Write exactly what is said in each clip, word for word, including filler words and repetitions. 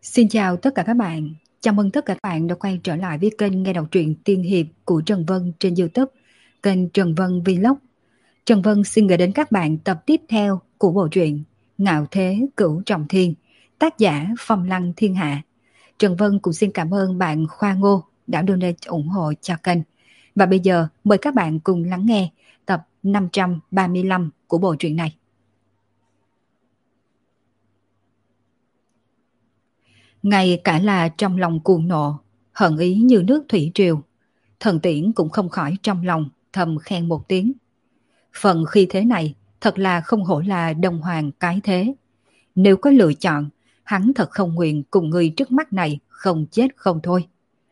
Xin chào tất cả các bạn. Chào mừng tất cả các bạn đã quay trở lại với kênh nghe đọc truyện tiên hiệp của Trần Vân trên YouTube, kênh Trần Vân Vlog. Trần Vân xin gửi đến các bạn tập tiếp theo của bộ truyện Ngạo Thế Cửu Trọng Thiên, tác giả Phong Lăng Thiên Hạ. Trần Vân cũng xin cảm ơn bạn Khoa Ngô đã donate ủng hộ cho kênh. Và bây giờ mời các bạn cùng lắng nghe tập năm trăm ba mươi lăm của bộ truyện này. Ngay cả là trong lòng cuồng nộ, hận ý như nước thủy triều, Thần Tiễn cũng không khỏi trong lòng thầm khen một tiếng. Phần khi thế này thật là không hổ là đồng hoàng cái thế. Nếu có lựa chọn, hắn thật không nguyện cùng người trước mắt này không chết không thôi.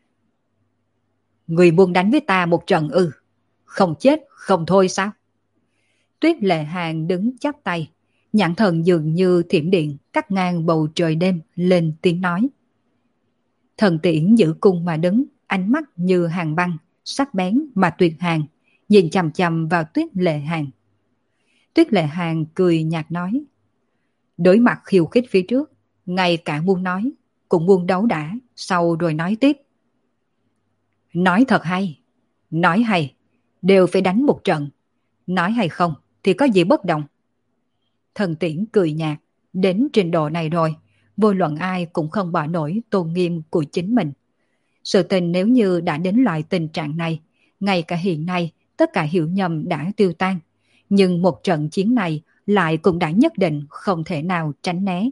Người muốn đánh với ta một trận ư? Không chết không thôi sao? Tuyết Lệ Hàn đứng chắp tay, nhãn thần dường như thiểm điện cắt ngang bầu trời đêm, lên tiếng nói. Thần Tiễn giữ cung mà đứng, ánh mắt như hàng băng, sắc bén mà tuyệt hàn, nhìn chằm chằm vào Tuyết Lệ Hàn. Tuyết Lệ Hàn cười nhạt nói, đối mặt khiêu khích phía trước, ngay cả muốn nói, cũng muốn đấu đã, sau rồi nói tiếp. Nói thật hay, nói hay, đều phải đánh một trận, nói hay không thì có gì bất đồng. Thần Tiễn cười nhạt, đến trình độ này rồi, vô luận ai cũng không bỏ nổi tôn nghiêm của chính mình. Sự tình nếu như đã đến loại tình trạng này, ngay cả hiện nay tất cả hiểu nhầm đã tiêu tan, nhưng một trận chiến này lại cũng đã nhất định không thể nào tránh né.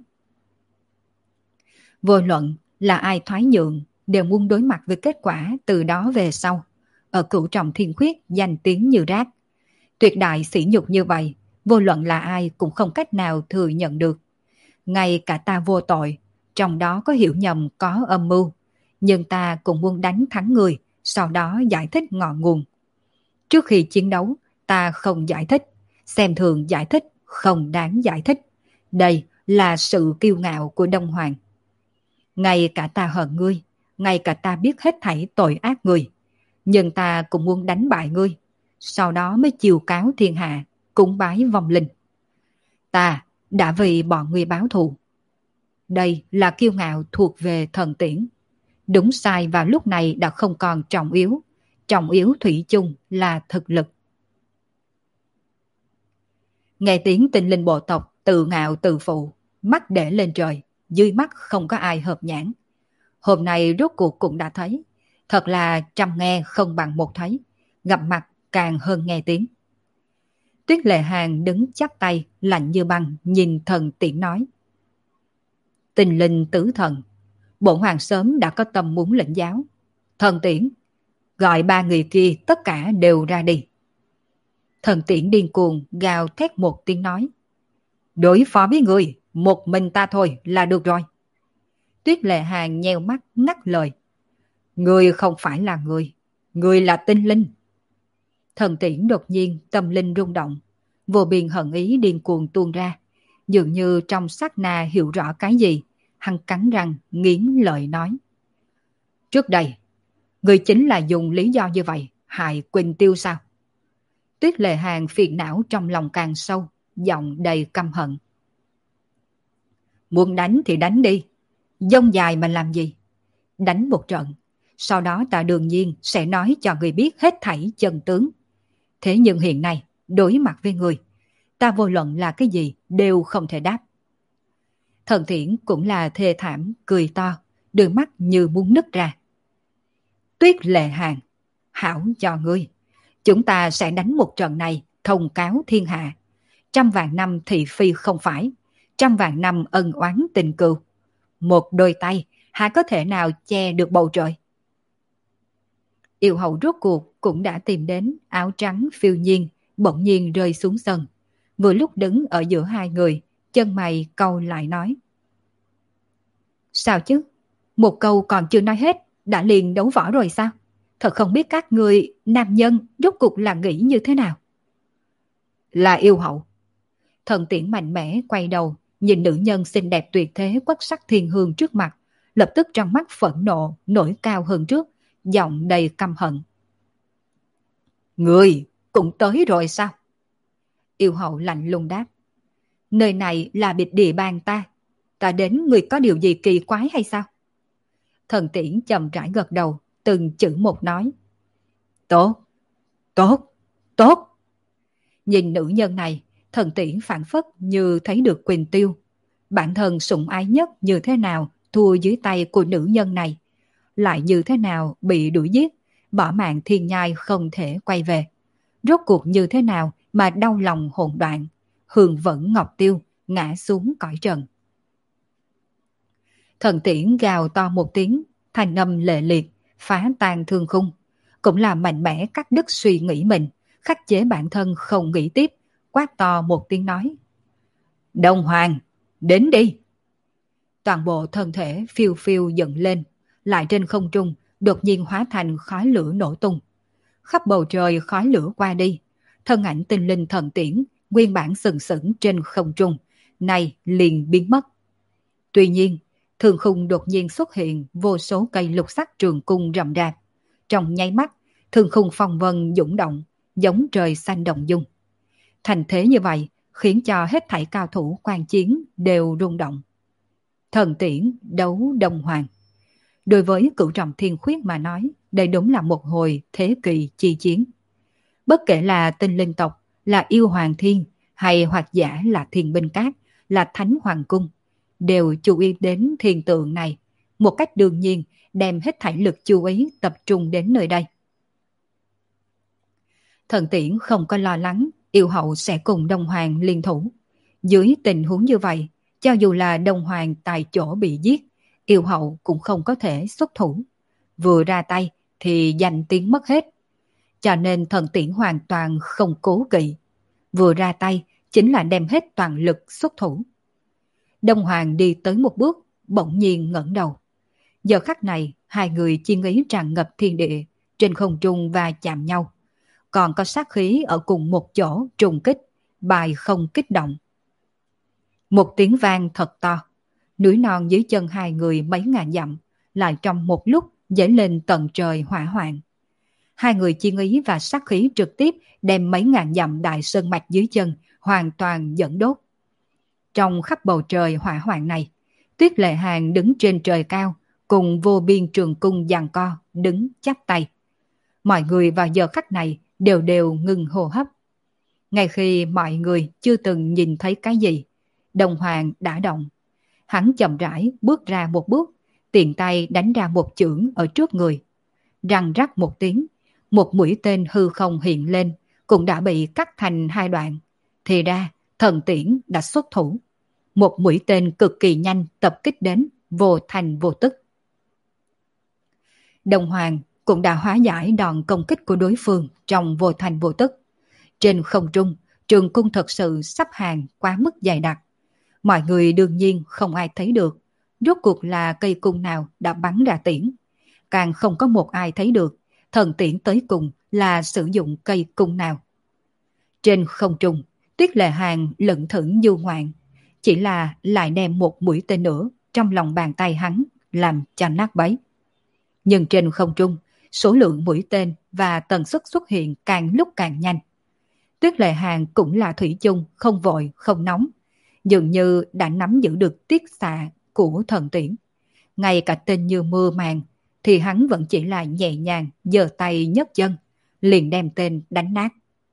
Vô luận là ai thoái nhượng đều muốn đối mặt với kết quả từ đó về sau. Ở Cửu Trọng Thiên Khuyết danh tiếng như rác. Tuyệt đại sỉ nhục như vậy, vô luận là ai cũng không cách nào thừa nhận được. Ngay cả ta vô tội, trong đó có hiểu nhầm có âm mưu, nhưng ta cũng muốn đánh thắng người, sau đó giải thích ngọn nguồn. Trước khi chiến đấu, ta không giải thích, xem thường giải thích, không đáng giải thích. Đây là sự kiêu ngạo của Đông Hoàng. Ngay cả ta hận ngươi, ngay cả ta biết hết thảy tội ác ngươi, nhưng ta cũng muốn đánh bại ngươi, sau đó mới chiêu cáo thiên hạ, cúng bái vong linh. Ta đã vì bọn ngươi báo thù. Đây là kiêu ngạo thuộc về Thần Tiễn. Đúng sai vào lúc này đã không còn trọng yếu. Trọng yếu thủy chung là thực lực. Nghe tiếng tinh linh bộ tộc tự ngạo tự phụ, mắt để lên trời, dưới mắt không có ai hợp nhãn. Hôm nay rốt cuộc cũng đã thấy. Thật là trăm nghe không bằng một thấy. Gặp mặt càng hơn nghe tiếng. Tuyết Lệ Hàn đứng chắp tay, lạnh như băng, nhìn Thần Tiễn nói. Tinh linh tứ thần, bổn hoàng sớm đã có tâm muốn lĩnh giáo. Thần Tiễn, gọi ba người kia tất cả đều ra đi. Thần Tiễn điên cuồng gào thét một tiếng nói. Đối phó với người, một mình ta thôi là được rồi. Tuyết Lệ Hàn nheo mắt ngắt lời. Người không phải là người, người là tinh linh. Thần Tiễn đột nhiên tâm linh rung động, vô biên hận ý điên cuồng tuôn ra, dường như trong sát na hiểu rõ cái gì, hắn cắn răng nghiến lợi nói. Trước đây, người chính là dùng lý do như vậy hại Quỳnh Tiêu sao? Tuyết Lệ Hàn phiền não trong lòng càng sâu, giọng đầy căm hận. Muốn đánh thì đánh đi, dông dài mà làm gì? Đánh một trận, sau đó ta đương nhiên sẽ nói cho người biết hết thảy chân tướng. Thế nhưng hiện nay, đối mặt với người, ta vô luận là cái gì đều không thể đáp. Thần Thiển cũng là thê thảm, cười to, đôi mắt như muốn nứt ra. Tuyết Lệ Hàn, hảo cho ngươi, chúng ta sẽ đánh một trận này thông cáo thiên hạ. Trăm vạn năm thị phi không phải, trăm vạn năm ân oán tình cừu. Một đôi tay, há có thể nào che được bầu trời? Yêu hậu rốt cuộc cũng đã tìm đến áo trắng phiêu nhiên, bỗng nhiên rơi xuống sân. Vừa lúc đứng ở giữa hai người, chân mày cau lại nói. Sao chứ? Một câu còn chưa nói hết, đã liền đấu võ rồi sao? Thật không biết các người nam nhân rốt cuộc là nghĩ như thế nào? Là yêu hậu. Thần Tiễn mạnh mẽ quay đầu, nhìn nữ nhân xinh đẹp tuyệt thế quất sắc thiên hương trước mặt, lập tức trong mắt phẫn nộ nổi cao hơn trước, giọng đầy căm hận. Người cũng tới rồi sao? Yêu hậu lạnh lùng đáp. Nơi này là biệt địa bàn ta, Ta đến người có điều gì kỳ quái hay sao? Thần tiễn chậm rãi gật đầu, từng chữ một nói. Tốt, tốt, tốt. Nhìn nữ nhân này, thần tiễn phản phất như thấy được Quỳnh Tiêu. Bản thân sủng ái nhất như thế nào thua dưới tay của nữ nhân này, lại như thế nào bị đuổi giết, bỏ mạng thiên nhai không thể quay về. Rốt cuộc như thế nào mà đau lòng hồn đoạn, hương vẫn ngọc tiêu, ngã xuống cõi trần. Thần tiễn gào to một tiếng, thanh âm lệ liệt, phá tan thương khung, cũng là mạnh mẽ cắt đứt suy nghĩ mình, khắc chế bản thân không nghĩ tiếp, quát to một tiếng nói. Đông Hoàng, đến đi! Toàn bộ thân thể phiêu phiêu dựng lên, lại trên không trung đột nhiên hóa thành khói lửa nổ tung. Khắp bầu trời khói lửa qua đi, thân ảnh tinh linh thần tiễn, nguyên bản sừng sững trên không trung, này liền biến mất. Tuy nhiên, thương khung đột nhiên xuất hiện vô số cây lục sắc trường cung rậm rạp. Trong nháy mắt, thương khung phong vân dũng động, giống trời xanh động dung. Thành thế như vậy, khiến cho hết thảy cao thủ quan chiến đều rung động. Thần tiễn đấu Đông Hoàng. Đối với cửu trọng thiên khuyết mà nói, đây đúng là một hồi thế kỳ chi chiến. Bất kể là tinh linh tộc, là yêu hoàng thiên, hay hoặc giả là thiên binh cát, là thánh hoàng cung, đều chú ý đến thiên tượng này, một cách đương nhiên đem hết thảy lực chú ý tập trung đến nơi đây. Thần tiễn không có lo lắng yêu hậu sẽ cùng Đông Hoàng liên thủ. Dưới tình huống như vậy, cho dù là Đông Hoàng tại chỗ bị giết, yêu hậu cũng không có thể xuất thủ. Vừa ra tay thì danh tiếng mất hết. Cho nên thần tiễn hoàn toàn không cố kỵ. Vừa ra tay chính là đem hết toàn lực xuất thủ. Đông Hoàng đi tới một bước, bỗng nhiên ngẩng đầu. Giờ khắc này, hai người chiến ý tràn ngập thiên địa, trên không trung và chạm nhau. Còn có sát khí ở cùng một chỗ trùng kích, bài không kích động. Một tiếng vang thật to, núi non dưới chân hai người mấy ngàn dặm, lại trong một lúc dấy lên tận trời hỏa hoạn. Hai người chiến ý và sát khí trực tiếp đem mấy ngàn dặm đại sơn mạch dưới chân hoàn toàn dẫn đốt. Trong khắp bầu trời hỏa hoạn này, Tuyết Lệ Hàn đứng trên trời cao, cùng vô biên trường cung giằng co, đứng chắp tay. Mọi người vào giờ khắc này đều đều ngừng hô hấp. Ngay khi mọi người chưa từng nhìn thấy cái gì, Đông Hoàng đã động. Hắn chậm rãi bước ra một bước, tiện tay đánh ra một chưởng ở trước người. Răng rắc một tiếng, một mũi tên hư không hiện lên, cũng đã bị cắt thành hai đoạn. Thì ra, thần tiễn đã xuất thủ. Một mũi tên cực kỳ nhanh tập kích đến, vô thành vô tức. Đông Hoàng cũng đã hóa giải đòn công kích của đối phương trong vô thành vô tức. Trên không trung, trường cung thật sự sắp hàng quá mức dày đặc. Mọi người đương nhiên không ai thấy được rốt cuộc là cây cung nào đã bắn ra tiễn. Càng không có một ai thấy được thần tiễn tới cùng là sử dụng cây cung nào. Trên không trung, Tuyết Lệ Hàn lững thững du ngoạn, chỉ là lại đem một mũi tên nữa trong lòng bàn tay hắn làm cho nát bấy. Nhưng trên không trung, số lượng mũi tên và tần suất xuất hiện càng lúc càng nhanh. Tuyết Lệ Hàn cũng là thủy chung, không vội, không nóng, dường như đã nắm giữ được tiết xạ của thần tiễn. Ngay cả tên như mưa màng, thì hắn vẫn chỉ là nhẹ nhàng giơ tay nhấc chân, liền đem tên đánh nát.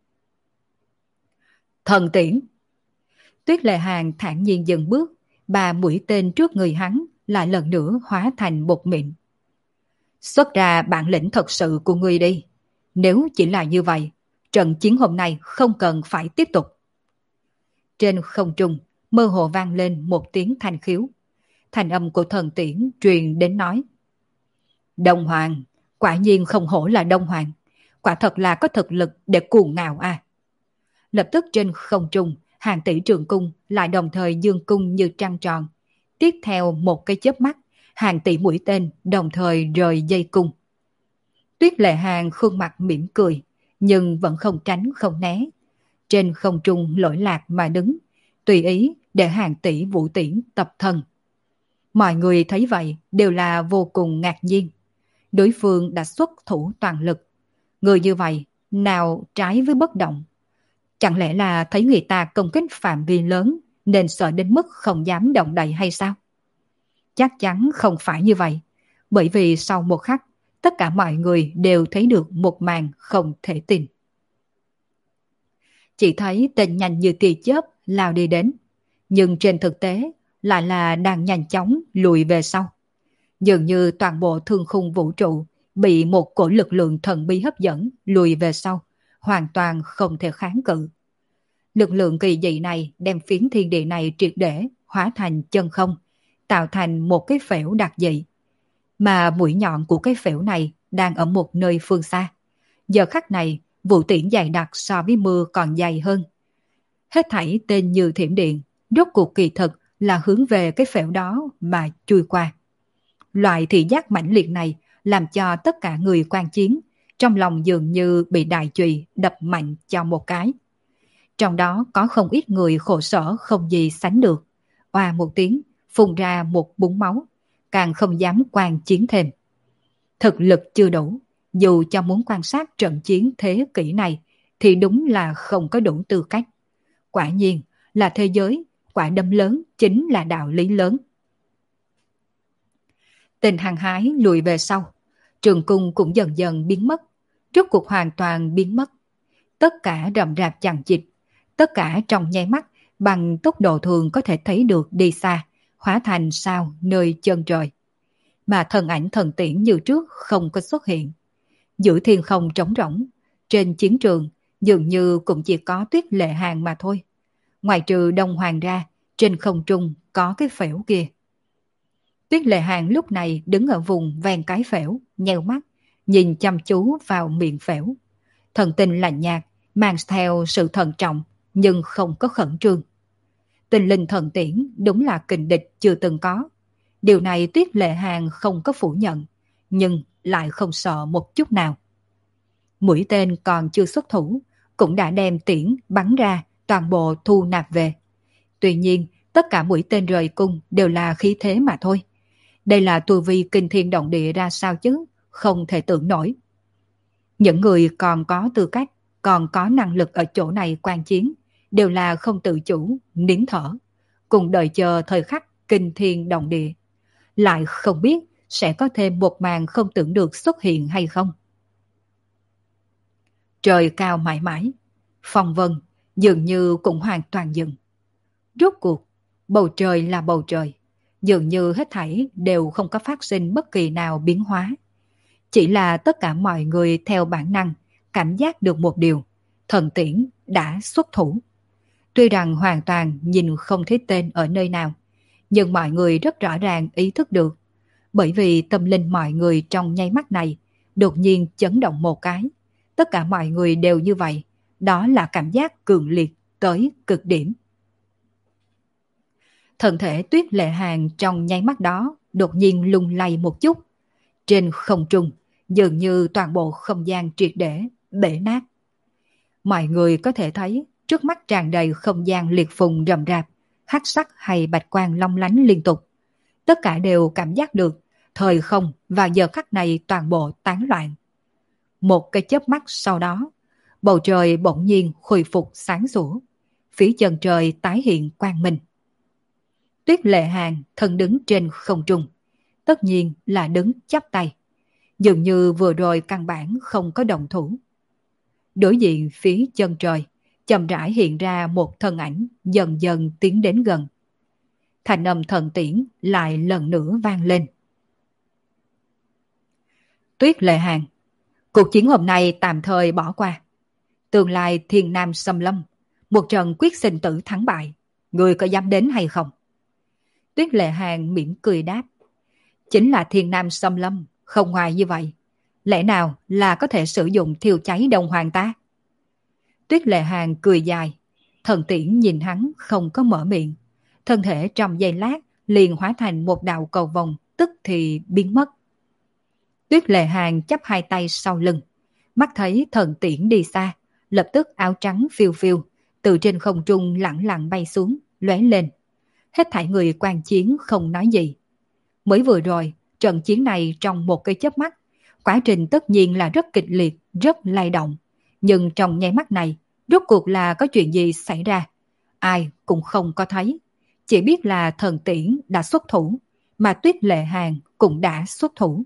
Thần tiễn! Tuyết Lệ Hàn thản nhiên dừng bước, ba mũi tên trước người hắn lại lần nữa hóa thành bột mịn. Xuất ra bản lĩnh thật sự của ngươi đi. Nếu chỉ là như vậy, trận chiến hôm nay không cần phải tiếp tục. Trên không trung, mơ hồ vang lên một tiếng thanh khiếu. Thành âm của thần tiễn truyền đến nói: Đông Hoàng, quả nhiên không hổ là Đông Hoàng. Quả thật là có thực lực để cuồng ngạo à. Lập tức trên không trung, hàng tỷ trường cung lại đồng thời dương cung như trăng tròn. Tiếp theo một cái chớp mắt, hàng tỷ mũi tên đồng thời rời dây cung. Tuyết Lệ Hàn khuôn mặt mỉm cười, nhưng vẫn không tránh không né. Trên không trung lỗi lạc mà đứng, tùy ý để hàng tỷ vũ tiễn tập thân. Mọi người thấy vậy đều là vô cùng ngạc nhiên. Đối phương đã xuất thủ toàn lực. Người như vậy, nào trái với bất động. Chẳng lẽ là thấy người ta công kích phạm vi lớn, nên sợ đến mức không dám động đậy hay sao? Chắc chắn không phải như vậy, bởi vì sau một khắc, tất cả mọi người đều thấy được một màn không thể tin. Chỉ thấy tên nhanh như tia chớp lao đi đến, nhưng trên thực tế lại là đang nhanh chóng lùi về sau. Dường như toàn bộ thương khung vũ trụ bị một cổ lực lượng thần bí hấp dẫn lùi về sau, hoàn toàn không thể kháng cự. Lực lượng kỳ dị này đem phiến thiên địa này triệt để hóa thành chân không, tạo thành một cái phễu đặc dị. Mà mũi nhọn của cái phễu này đang ở một nơi phương xa. Giờ khắc này, vụ tiễn dày đặc so với mưa còn dày hơn. Hết thảy tên như thiểm điện, rốt cuộc kỳ thực là hướng về cái phễu đó mà chui qua. Loại thị giác mãnh liệt này làm cho tất cả người quan chiến trong lòng dường như bị đại chùy đập mạnh cho một cái. Trong đó có không ít người khổ sở không gì sánh được. Oa một tiếng, phun ra một búng máu, càng không dám quan chiến thêm. Thực lực chưa đủ, dù cho muốn quan sát trận chiến thế kỷ này thì đúng là không có đủ tư cách. Quả nhiên là thế giới, quả đấm lớn chính là đạo lý lớn. Tình hăng hái lùi về sau, trường cung cũng dần dần biến mất, rốt cuộc hoàn toàn biến mất. Tất cả rậm rạp chằng chịt, tất cả trong nháy mắt bằng tốc độ thường có thể thấy được đi xa, hóa thành sao nơi chân trời. Mà thần ảnh thần tiễn như trước không có xuất hiện. Giữa thiên không trống rỗng, trên chiến trường dường như cũng chỉ có Tuyết Lệ Hàng mà thôi. Ngoài trừ Đông Hoàng ra, trên không trung có cái phễu kia. Tuyết Lệ Hàng lúc này đứng ở vùng ven cái phễu, nheo mắt, nhìn chăm chú vào miệng phễu. Thần tình lạnh nhạt, mang theo sự thận trọng, nhưng không có khẩn trương. Tình linh thần tiễn đúng là kình địch chưa từng có. Điều này Tuyết Lệ Hàng không có phủ nhận, nhưng lại không sợ một chút nào. Mũi tên còn chưa xuất thủ, cũng đã đem tiễn bắn ra, toàn bộ thu nạp về. Tuy nhiên, tất cả mũi tên rời cung đều là khí thế mà thôi. Đây là tu vi kinh thiên động địa ra sao chứ, không thể tưởng nổi. Những người còn có tư cách, còn có năng lực ở chỗ này quan chiến, đều là không tự chủ, nín thở, cùng đợi chờ thời khắc kinh thiên động địa. Lại không biết sẽ có thêm một màn không tưởng được xuất hiện hay không. Trời cao mãi mãi, phong vân dường như cũng hoàn toàn dừng. Rốt cuộc, bầu trời là bầu trời, dường như hết thảy đều không có phát sinh bất kỳ nào biến hóa. Chỉ là tất cả mọi người theo bản năng cảm giác được một điều, thần tiễn đã xuất thủ. Tuy rằng hoàn toàn nhìn không thấy tên ở nơi nào, nhưng mọi người rất rõ ràng ý thức được, bởi vì tâm linh mọi người trong nháy mắt này đột nhiên chấn động một cái. Tất cả mọi người đều như vậy, đó là cảm giác cường liệt tới cực điểm. Thân thể Tuyết Lệ Hàng trong nháy mắt đó đột nhiên lung lay một chút. Trên không trung, dường như toàn bộ không gian triệt để bể nát. Mọi người có thể thấy trước mắt tràn đầy không gian liệt phùng rậm rạp, hắc sắc hay bạch quang long lánh liên tục. Tất cả đều cảm giác được thời không và giờ khắc này toàn bộ tán loạn. Một cái chớp mắt sau đó, bầu trời bỗng nhiên khôi phục sáng sủa, phía chân trời tái hiện quang minh. Tuyết Lệ Hàng thân đứng trên không trung, tất nhiên là đứng chắp tay, dường như vừa rồi căn bản không có động thủ. Đối diện phía chân trời, chậm rãi hiện ra một thân ảnh dần dần tiến đến gần. Thành âm thần tiễn lại lần nữa vang lên. Tuyết Lệ Hàng, cuộc chiến hôm nay tạm thời bỏ qua. Tương lai thiên nam xâm lâm, một trận quyết sinh tử thắng bại, người có dám đến hay không? Tuyết Lệ Hàng mỉm cười đáp. Chính là thiên nam xâm lâm, không ngoài như vậy. Lẽ nào là có thể sử dụng thiêu cháy Đông Hoàng ta? Tuyết Lệ Hàng cười dài, thần tiễn nhìn hắn không có mở miệng. Thân thể trong giây lát liền hóa thành một đạo cầu vồng, tức thì biến mất. Tuyết Lệ Hàng chắp hai tay sau lưng, mắt thấy thần tiễn đi xa, lập tức áo trắng phiêu phiêu, từ trên không trung lẳng lặng bay xuống, lóe lên. Hết thảy người quan chiến không nói gì. Mới vừa rồi, trận chiến này trong một cái chớp mắt, quá trình tất nhiên là rất kịch liệt, rất lay động. Nhưng trong nháy mắt này, rốt cuộc là có chuyện gì xảy ra? ai cũng không có thấy. Chỉ biết là Thần Tiễn đã xuất thủ, mà Tuyết Lệ Hàn cũng đã xuất thủ.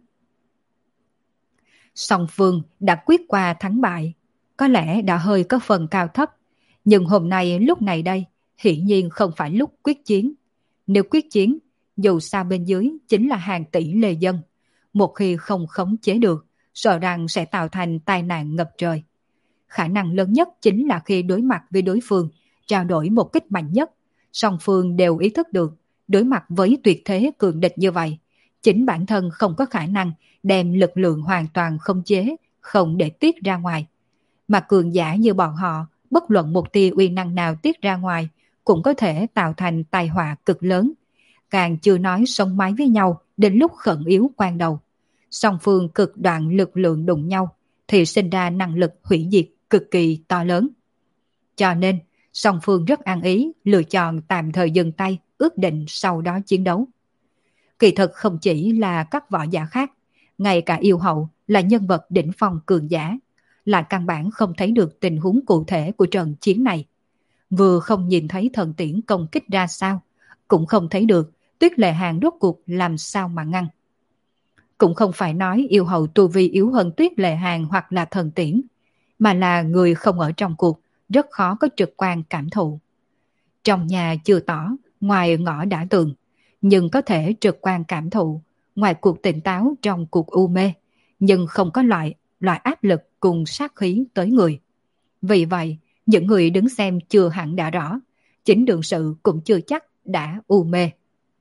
Song phương đã quyết qua thắng bại, có lẽ đã hơi có phần cao thấp, nhưng hôm nay lúc này đây, hiển nhiên không phải lúc quyết chiến. Nếu quyết chiến, dù sao bên dưới chính là hàng tỷ lê dân, một khi không khống chế được, sợ rằng sẽ tạo thành tai nạn ngập trời. Khả năng lớn nhất chính là khi đối mặt với đối phương, trao đổi một kích mạnh nhất, song phương đều ý thức được, đối mặt với tuyệt thế cường địch như vậy, chính bản thân không có khả năng đem lực lượng hoàn toàn khống chế, không để tiết ra ngoài. Mà cường giả như bọn họ, bất luận một tia uy năng nào tiết ra ngoài, cũng có thể tạo thành tai họa cực lớn. Càng chưa nói sống mái với nhau đến lúc khẩn yếu quan đầu. Song phương cực đoạn lực lượng đụng nhau, thì sinh ra năng lực hủy diệt cực kỳ to lớn. Cho nên, song phương rất ăn ý, lựa chọn tạm thời dừng tay, ước định sau đó chiến đấu. Kỳ thực không chỉ là các võ giả khác, ngay cả yêu hậu là nhân vật đỉnh phong cường giả, lại căn bản không thấy được tình huống cụ thể của trận chiến này. Vừa không nhìn thấy Thần Tiễn công kích ra sao, cũng không thấy được Tuyết Lệ Hàn rốt cuộc làm sao mà ngăn. Cũng không phải nói yêu hậu tu vi yếu hơn Tuyết Lệ Hàn hoặc là Thần Tiễn, mà là người không ở trong cuộc, rất khó có trực quan cảm thụ. Trong nhà chưa tỏ, ngoài ngõ đã tường, nhưng có thể trực quan cảm thụ, ngoài cuộc tỉnh táo trong cuộc u mê, nhưng không có loại, loại áp lực cùng sát khí tới người. Vì vậy, những người đứng xem chưa hẳn đã rõ, chính đường sự cũng chưa chắc đã u mê.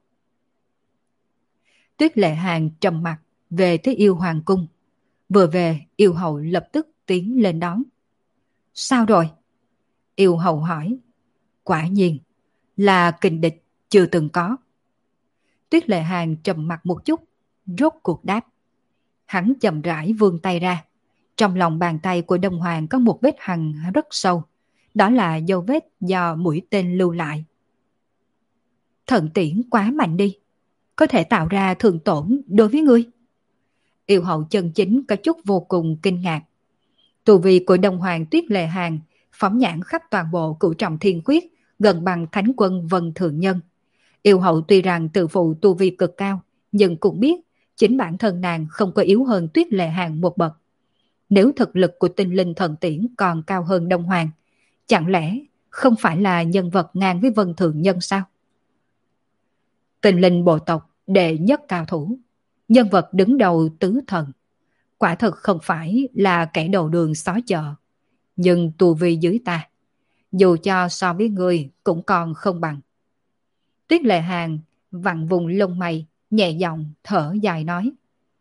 Tuyết Lệ Hàn trầm mặt về tới yêu hoàng cung. Vừa về, yêu hậu lập tức tiến lên đón. Sao rồi? Yêu hậu hỏi. Quả nhiên, là kình địch chưa từng có. Tuyết Lệ Hàn trầm mặt một chút, rốt cuộc đáp. Hắn chậm rãi vươn tay ra. Trong lòng bàn tay của Đông Hoàng có một vết hằn rất sâu. Đó là dấu vết do mũi tên lưu lại. Thần Tiễn quá mạnh đi, có thể tạo ra thương tổn đối với ngươi. Yêu hậu chân chính có chút vô cùng kinh ngạc. Tu vi của Đông Hoàng Tuyết Lệ Hàn phóng nhãn khắp toàn bộ Cửu Trọng Thiên Quyết, gần bằng Thánh Quân Vân Thượng Nhân. Yêu hậu tuy rằng tự phụ tu vi cực cao, nhưng cũng biết chính bản thân nàng không có yếu hơn Tuyết Lệ Hàn một bậc. Nếu thực lực của tinh linh Thần Tiễn còn cao hơn Đông Hoàng, chẳng lẽ không phải là nhân vật ngang với Vân Thượng Nhân sao? Tinh linh bộ tộc đệ nhất cao thủ, nhân vật đứng đầu tứ thần, quả thực không phải là kẻ đầu đường xó chợ. Nhưng tu vi dưới ta, dù cho so với người cũng còn không bằng. Tuyết Lệ Hàn vặn vùng lông mày, nhẹ giọng thở dài nói.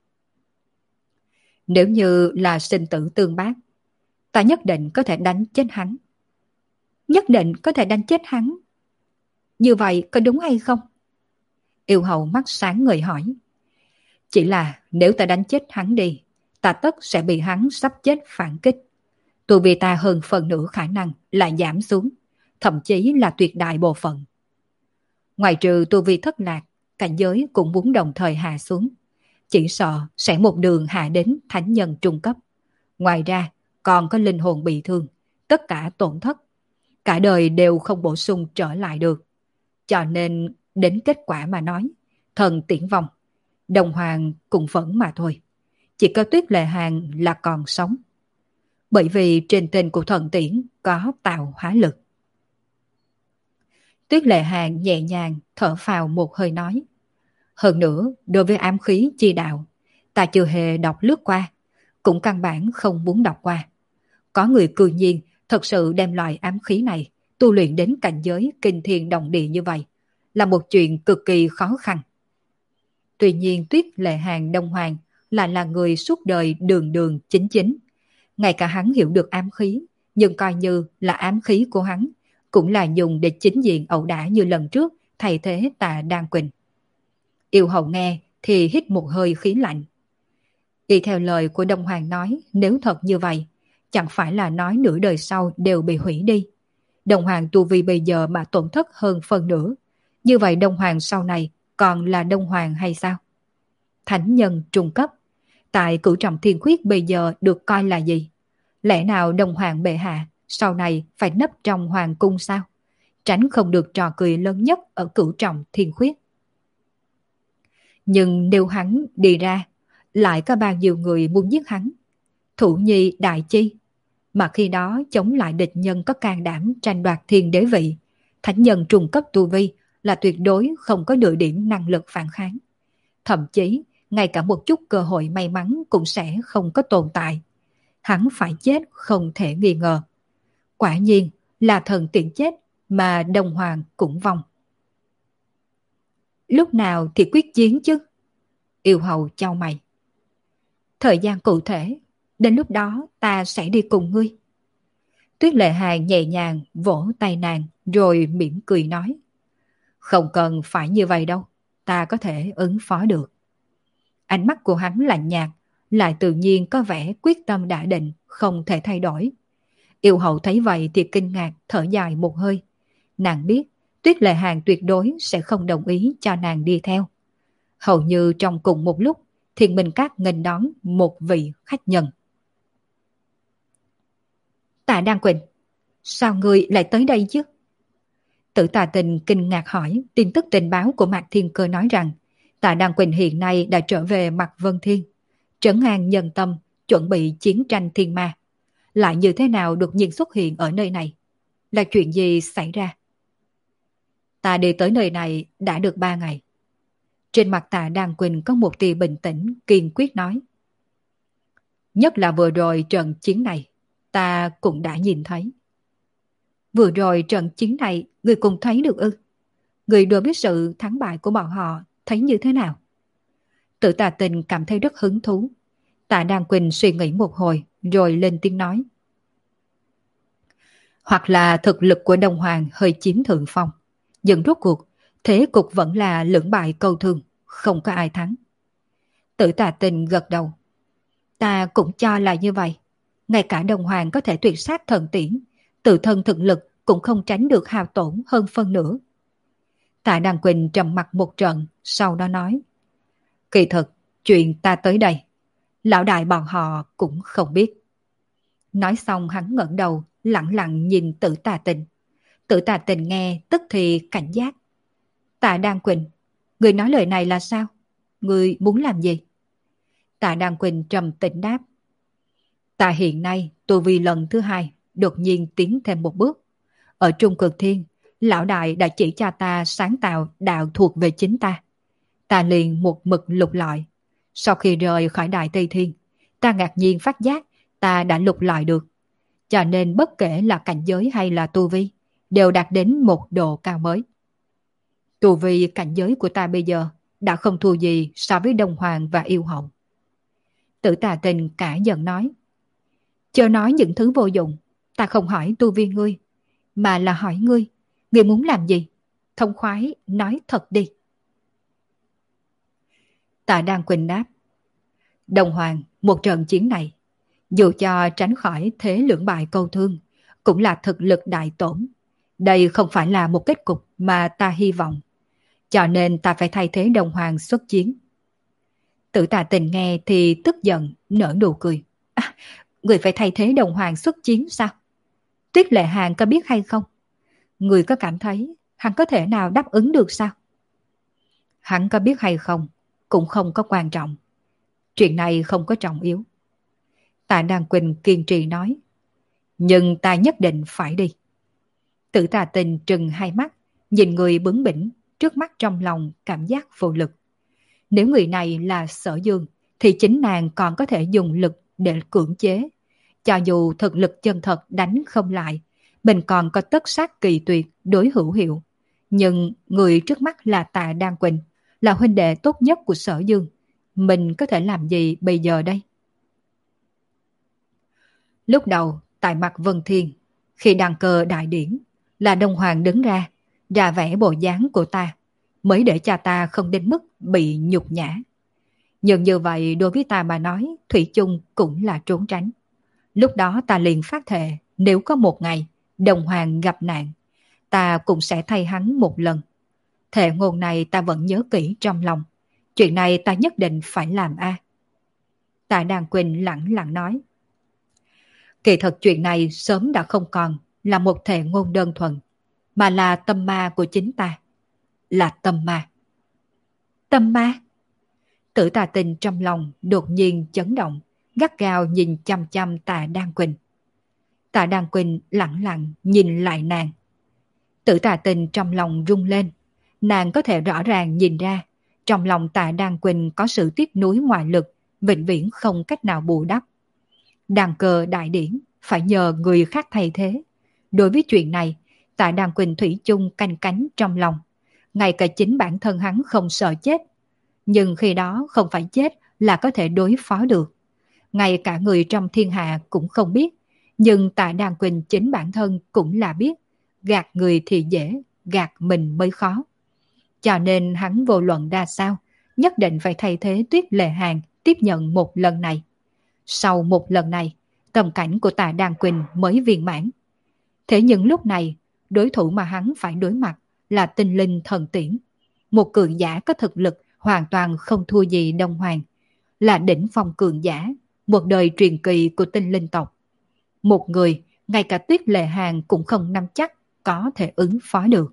Nếu như là sinh tử tương bác, ta nhất định có thể đánh chết hắn. Nhất định có thể đánh chết hắn. Như vậy có đúng hay không? Yêu hậu mắt sáng người hỏi. Chỉ là nếu ta đánh chết hắn đi, ta tất sẽ bị hắn sắp chết phản kích. Tu vi ta hơn phần nửa khả năng lại giảm xuống, thậm chí là tuyệt đại bộ phận. Ngoài trừ tu vi thất lạc, cảnh giới cũng muốn đồng thời hạ xuống. Chỉ sợ sẽ một đường hạ đến thánh nhân trung cấp. Ngoài ra còn có linh hồn bị thương, tất cả tổn thất. Cả đời đều không bổ sung trở lại được. Cho nên đến kết quả mà nói, thần tiễn vong, Đồng Hoàng cũng vẫn mà thôi. Chỉ có Tuyết Lệ Hàn là còn sống. Bởi vì trên tên của thần tiễn có tạo hóa lực. Tuyết Lệ Hàn nhẹ nhàng thở phào một hơi nói. Hơn nữa, đối với ám khí chi đạo, ta chưa hề đọc lướt qua, cũng căn bản không muốn đọc qua. Có người cư nhiên thật sự đem loại ám khí này tu luyện đến cảnh giới kinh thiên động địa như vậy, là một chuyện cực kỳ khó khăn. Tuy nhiên Tuyết Lệ Hàn Đông Hoàng là là người suốt đời đường đường chính chính. Ngay cả hắn hiểu được ám khí, nhưng coi như là ám khí của hắn, cũng là dùng để chính diện ẩu đả như lần trước thay thế Tạ Đan Quỳnh. Yêu hậu nghe thì hít một hơi khí lạnh. Y theo lời của Đông Hoàng nói, nếu thật như vậy, chẳng phải là nói nửa đời sau đều bị hủy đi. Đông Hoàng tu vi bây giờ mà tổn thất hơn phần nửa. Như vậy Đông Hoàng sau này còn là Đông Hoàng hay sao? Thánh nhân trung cấp, tại Cửu Trọng Thiên Quyết bây giờ được coi là gì? Lẽ nào Đông Hoàng bệ hạ sau này phải nấp trong hoàng cung sao? tránh không được trò cười lớn nhất ở cửu trọng thiên khuyết. Nhưng nếu hắn đi ra, lại có bao nhiêu người muốn giết hắn? Thủ nhi đại chi, mà khi đó chống lại địch nhân có can đảm tranh đoạt thiên đế vị, thánh nhân trùng cấp tu vi là tuyệt đối không có nửa điểm năng lực phản kháng. Thậm chí, ngay cả một chút cơ hội may mắn cũng sẽ không có tồn tại. Hắn phải chết không thể nghi ngờ. Quả nhiên là thần tiện chết mà đồng hoàng cũng vong. Lúc nào thì quyết chiến chứ? Yêu hầu chau mày. Thời gian cụ thể, đến lúc đó ta sẽ đi cùng ngươi. Tuyết Lệ Hàn nhẹ nhàng vỗ tay nàng rồi mỉm cười nói. Không cần phải như vậy đâu, ta có thể ứng phó được. Ánh mắt của hắn lạnh nhạt, lại tự nhiên có vẻ quyết tâm đã định, không thể thay đổi. Yêu hậu thấy vậy thì kinh ngạc thở dài một hơi. Nàng biết Tuyết Lệ Hàn tuyệt đối sẽ không đồng ý cho nàng đi theo. Hầu như trong cùng một lúc, Thiên Minh Các nghênh đón một vị khách nhân. Tạ Đan Quỳnh, sao ngươi lại tới đây chứ? Tử Tà Tình kinh ngạc hỏi. Tin tức tình báo của Mạc Thiên Cơ nói rằng Tạ Đan Quỳnh hiện nay đã trở về Mạc Vân Thiên, trấn an nhân tâm, chuẩn bị chiến tranh thiên ma. Lại như thế nào đột nhiên xuất hiện ở nơi này? Là chuyện gì xảy ra? Ta đi tới nơi này đã được ba ngày. Trên mặt Tạ Đan Quỳnh có một tia bình tĩnh, kiên quyết nói. Nhất là vừa rồi trận chiến này, ta cũng đã nhìn thấy. Vừa rồi trận chiến này, người cùng thấy được ư? Người đối với sự thắng bại của bọn họ thấy như thế nào? Tử Tà Tình cảm thấy rất hứng thú. Tạ Đan Quỳnh suy nghĩ một hồi, rồi lên tiếng nói. Hoặc là thực lực của Đông Hoàng hơi chiếm thượng phong, nhưng rốt cuộc, thế cục vẫn là lưỡng bại câu thương, không có ai thắng. Tử Tà Tình gật đầu. Ta cũng cho là như vậy. Ngay cả Đông Hoàng có thể tuyệt sát thần tiễn, tự thân thực lực cũng không tránh được hao tổn hơn phân nửa. Tạ Đan Quỳnh trầm mặt một trận, sau đó nói. Kỳ thực, chuyện ta tới đây, lão đại bọn họ cũng không biết. Nói xong hắn ngẩng đầu, lặng lặng nhìn Tử Tà Tình. Tử Tà Tình nghe tức thì cảnh giác. Tạ Đan Quỳnh, người nói lời này là sao? Người muốn làm gì? Tạ Đan Quỳnh trầm tĩnh đáp. Ta hiện nay tu vi lần thứ hai đột nhiên tiến thêm một bước. Ở Trung Cực Thiên, lão đại đã chỉ cho ta sáng tạo đạo thuộc về chính ta. Ta liền một mực lục lọi. Sau khi rời khỏi Đại Tây Thiên, ta ngạc nhiên phát giác ta đã lục lọi được. Cho nên bất kể là cảnh giới hay là tu vi, đều đạt đến một độ cao mới. Tu vi cảnh giới của ta bây giờ đã không thua gì so với Đông Hoàng và Yêu Hậu. Tử Tà Tình cả giận nói. Chớ nói những thứ vô dụng, ta không hỏi tu vi ngươi, mà là hỏi ngươi, ngươi muốn làm gì? Thông khoái, nói thật đi. Tạ Đan Quỳnh đáp. Đông Hoàng, một trận chiến này, dù cho tránh khỏi thế lưỡng bại câu thương, cũng là thực lực đại tổn. Đây không phải là một kết cục mà ta hy vọng. Cho nên ta phải thay thế Đông Hoàng xuất chiến. Tử Tà Tình nghe thì tức giận, nở nụ cười. À, người phải thay thế Đông Hoàng xuất chiến sao? Tuyết Lệ Hàn có biết hay không? Người có cảm thấy hắn có thể nào đáp ứng được sao? Hắn có biết hay không cũng không có quan trọng. Chuyện này không có trọng yếu. Tạ Đan Quỳnh kiên trì nói. Nhưng ta nhất định phải đi. Tử Tà Tình trừng hai mắt, nhìn người bướng bỉnh, trước mắt trong lòng cảm giác vô lực. Nếu người này là Sở Dương, thì chính nàng còn có thể dùng lực để cưỡng chế. Cho dù thực lực chân thật đánh không lại, mình còn có tất sát kỳ tuyệt đối hữu hiệu. Nhưng người trước mắt là Tạ Đan Quỳnh, là huynh đệ tốt nhất của Sở Dương. Mình có thể làm gì bây giờ đây? Lúc đầu, tại mặt Vân Thiên, khi đăng cơ đại điển, là Đông Hoàng đứng ra, ra vẽ bộ dáng của ta, mới để cho ta không đến mức bị nhục nhã. Nhưng như vậy đối với ta mà nói, thủy chung cũng là trốn tránh. Lúc đó ta liền phát thệ, nếu có một ngày Đông Hoàng gặp nạn, ta cũng sẽ thay hắn một lần. Thệ ngôn này ta vẫn nhớ kỹ trong lòng. Chuyện này ta nhất định phải làm a. Tạ Đan Quỳnh lẳng lặng nói. Kỳ thật chuyện này sớm đã không còn là một thệ ngôn đơn thuần, mà là tâm ma của chính ta. Là tâm ma. Tâm ma? Tử Tà Tinh trong lòng đột nhiên chấn động, gắt gao nhìn chăm chăm Tạ Đan Quỳnh. Tạ Đan Quỳnh lặng lặng nhìn lại nàng. Tử Tà Tinh trong lòng rung lên, nàng có thể rõ ràng nhìn ra, trong lòng Tạ Đan Quỳnh có sự tiếc nuối ngoại lực, vĩnh viễn không cách nào bù đắp. Đàn cờ đại điển phải nhờ người khác thay thế. Đối với chuyện này, Tạ Đan Quỳnh thủy chung canh cánh trong lòng. Ngay cả chính bản thân hắn không sợ chết. Nhưng khi đó không phải chết là có thể đối phó được. Ngay cả người trong thiên hạ cũng không biết. Nhưng Tạ Đan Quỳnh chính bản thân cũng là biết. Gạt người thì dễ, gạt mình mới khó. Cho nên hắn vô luận ra sao, nhất định phải thay thế Tuyết Lệ Hàn tiếp nhận một lần này. Sau một lần này, tâm cảnh của Tạ Đan Quỳnh mới viên mãn. Thế nhưng lúc này, đối thủ mà hắn phải đối mặt là tinh linh thần tiễn. Một cường giả có thực lực hoàn toàn không thua gì Đông Hoàng. Là đỉnh phong cường giả, một đời truyền kỳ của tinh linh tộc. Một người, ngay cả Tuyết Lệ Hàn cũng không nắm chắc có thể ứng phó được.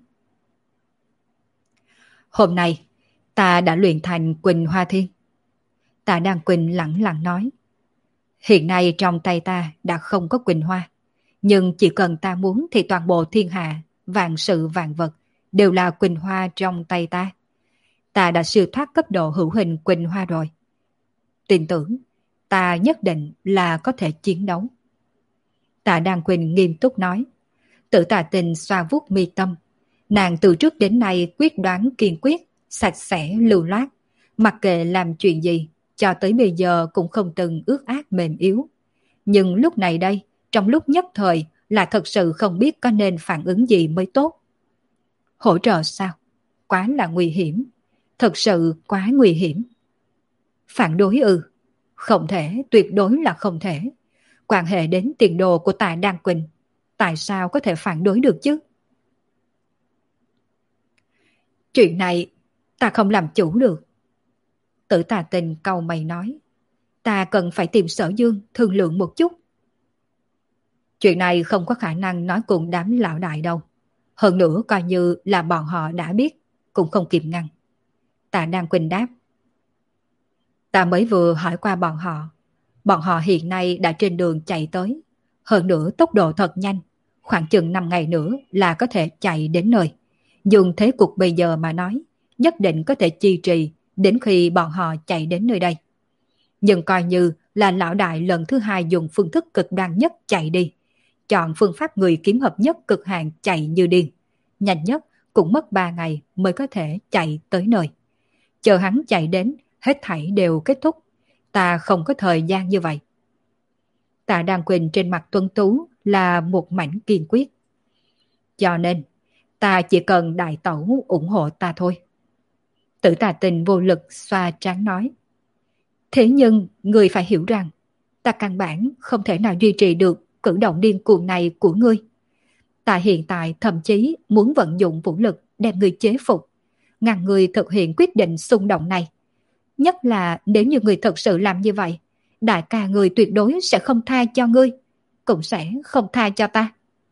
Hôm nay, ta đã luyện thành Quỳnh Hoa Thiên. Tạ Đan Quỳnh lẳng lặng nói. Hiện nay trong tay ta đã không có Quỳnh Hoa. Nhưng chỉ cần ta muốn thì toàn bộ thiên hạ, vạn sự vạn vật, đều là Quỳnh Hoa trong tay ta. Ta đã siêu thoát cấp độ hữu hình Quỳnh Hoa rồi. Tin tưởng, ta nhất định là có thể chiến đấu. Tạ Đan Quỳnh nghiêm túc nói. Tử Tà Tinh xoa vuốt mi tâm. Nàng từ trước đến nay quyết đoán kiên quyết, sạch sẽ lưu loát. Mặc kệ làm chuyện gì, cho tới bây giờ cũng không từng ước ác mềm yếu. Nhưng lúc này đây, trong lúc nhất thời là thật sự không biết có nên phản ứng gì mới tốt. Hỗ trợ sao? Quá là nguy hiểm. Thật sự quá nguy hiểm. Phản đối ư? Không thể, tuyệt đối là không thể. Quan hệ đến tiền đồ của Tạ Đan Quỳnh, tại sao có thể phản đối được chứ? Chuyện này ta không làm chủ được. Tử Tà Tinh cau mày nói. Ta cần phải tìm Sở Dương thương lượng một chút. Chuyện này không có khả năng nói cùng đám lão đại đâu. Hơn nữa coi như là bọn họ đã biết, cũng không kịp ngăn. Tạ Đan Quỳnh đáp. Ta mới vừa hỏi qua bọn họ. Bọn họ hiện nay đã trên đường chạy tới. Hơn nữa tốc độ thật nhanh. Khoảng chừng năm ngày nữa là có thể chạy đến nơi. Dùng thế cục bây giờ mà nói, nhất định có thể chi trì đến khi bọn họ chạy đến nơi đây. Nhưng coi như là lão đại lần thứ hai dùng phương thức cực đoan nhất chạy đi. Chọn phương pháp người kiếm hợp nhất cực hạn chạy như điên. Nhanh nhất cũng mất ba ngày mới có thể chạy tới nơi. Chờ hắn chạy đến, hết thảy đều kết thúc. Ta không có thời gian như vậy. Tạ Đan Quỳnh trên mặt tuấn tú là một mảnh kiên quyết. Cho nên, ta chỉ cần đại tẩu ủng hộ ta thôi. Tử Tà Tinh vô lực xoa trán nói. Thế nhưng, người phải hiểu rằng, ta căn bản không thể nào duy trì được cử động điên cuồng này của ngươi. Ta hiện tại thậm chí muốn vận dụng vũ lực đem ngươi chế phục, ngăn ngươi thực hiện quyết định xung động này. Nhất là nếu như ngươi thật sự làm như vậy, đại ca ngươi tuyệt đối sẽ không tha cho ngươi, cũng sẽ không tha cho ta.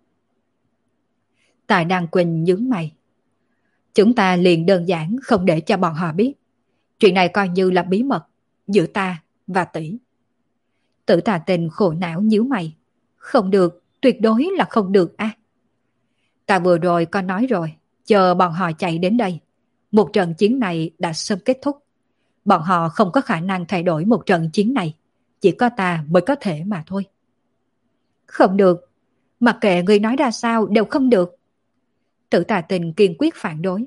Tạ Đan Quỳnh nhướng mày. Chúng ta liền đơn giản không để cho bọn họ biết. Chuyện này coi như là bí mật giữa ta và tỷ. Tử Tà Tinh khổ não nhíu mày. Không được, tuyệt đối là không được a. À. Ta vừa rồi có nói rồi, chờ bọn họ chạy đến đây. Một trận chiến này đã sớm kết thúc. Bọn họ không có khả năng thay đổi một trận chiến này. Chỉ có ta mới có thể mà thôi. Không được. Mặc kệ người nói ra sao đều không được. Tử Tà Tinh kiên quyết phản đối.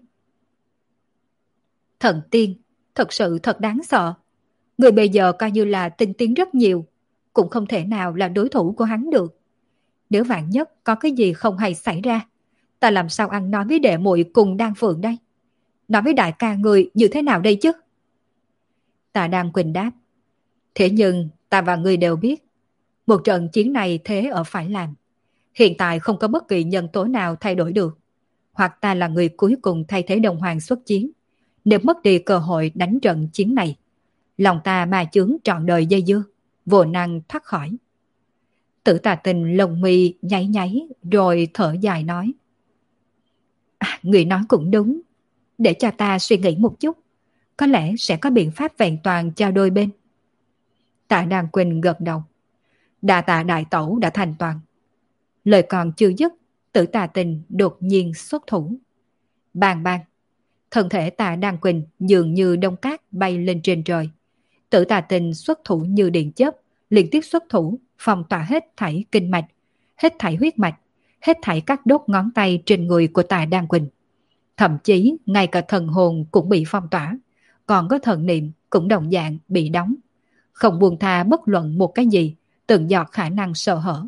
Thần tiên, thật sự thật đáng sợ. Người bây giờ coi như là tinh tiến rất nhiều, cũng không thể nào là đối thủ của hắn được. Nếu vạn nhất có cái gì không hay xảy ra, ta làm sao ăn nói với đệ muội cùng Đan Phượng đây? Nói với đại ca người như thế nào đây chứ? Tạ Đan Quỳnh đáp. Thế nhưng ta và ngươi đều biết, một trận chiến này thế ở phải làm. Hiện tại không có bất kỳ nhân tố nào thay đổi được. Hoặc ta là người cuối cùng thay thế Đông Hoàng xuất chiến. Nếu mất đi cơ hội đánh trận chiến này, lòng ta mà chướng trọn đời dây dưa, vô năng thoát khỏi. Tử Tà Tinh lồng mi nháy nháy rồi thở dài nói. À, người nói cũng đúng. Để cho ta suy nghĩ một chút. Có lẽ sẽ có biện pháp vẹn toàn cho đôi bên. Tạ Đan Quỳnh gật đầu. Đa tạ đại tẩu đã thành toàn. Lời còn chưa dứt, Tử Tà Tình đột nhiên xuất thủ. Bang bang. Thân thể Tạ Đan Quỳnh dường như đông cát bay lên trên trời. Tử Tà Tình xuất thủ như điện chớp, liên tiếp xuất thủ, phong tỏa hết thảy kinh mạch, hết thảy huyết mạch, hết thảy các đốt ngón tay trên người của Tạ Đan Quỳnh. Thậm chí ngay cả thần hồn cũng bị phong tỏa, còn có thần niệm cũng đồng dạng bị đóng. Không buông tha bất luận một cái gì, từng giọt khả năng sợ hở.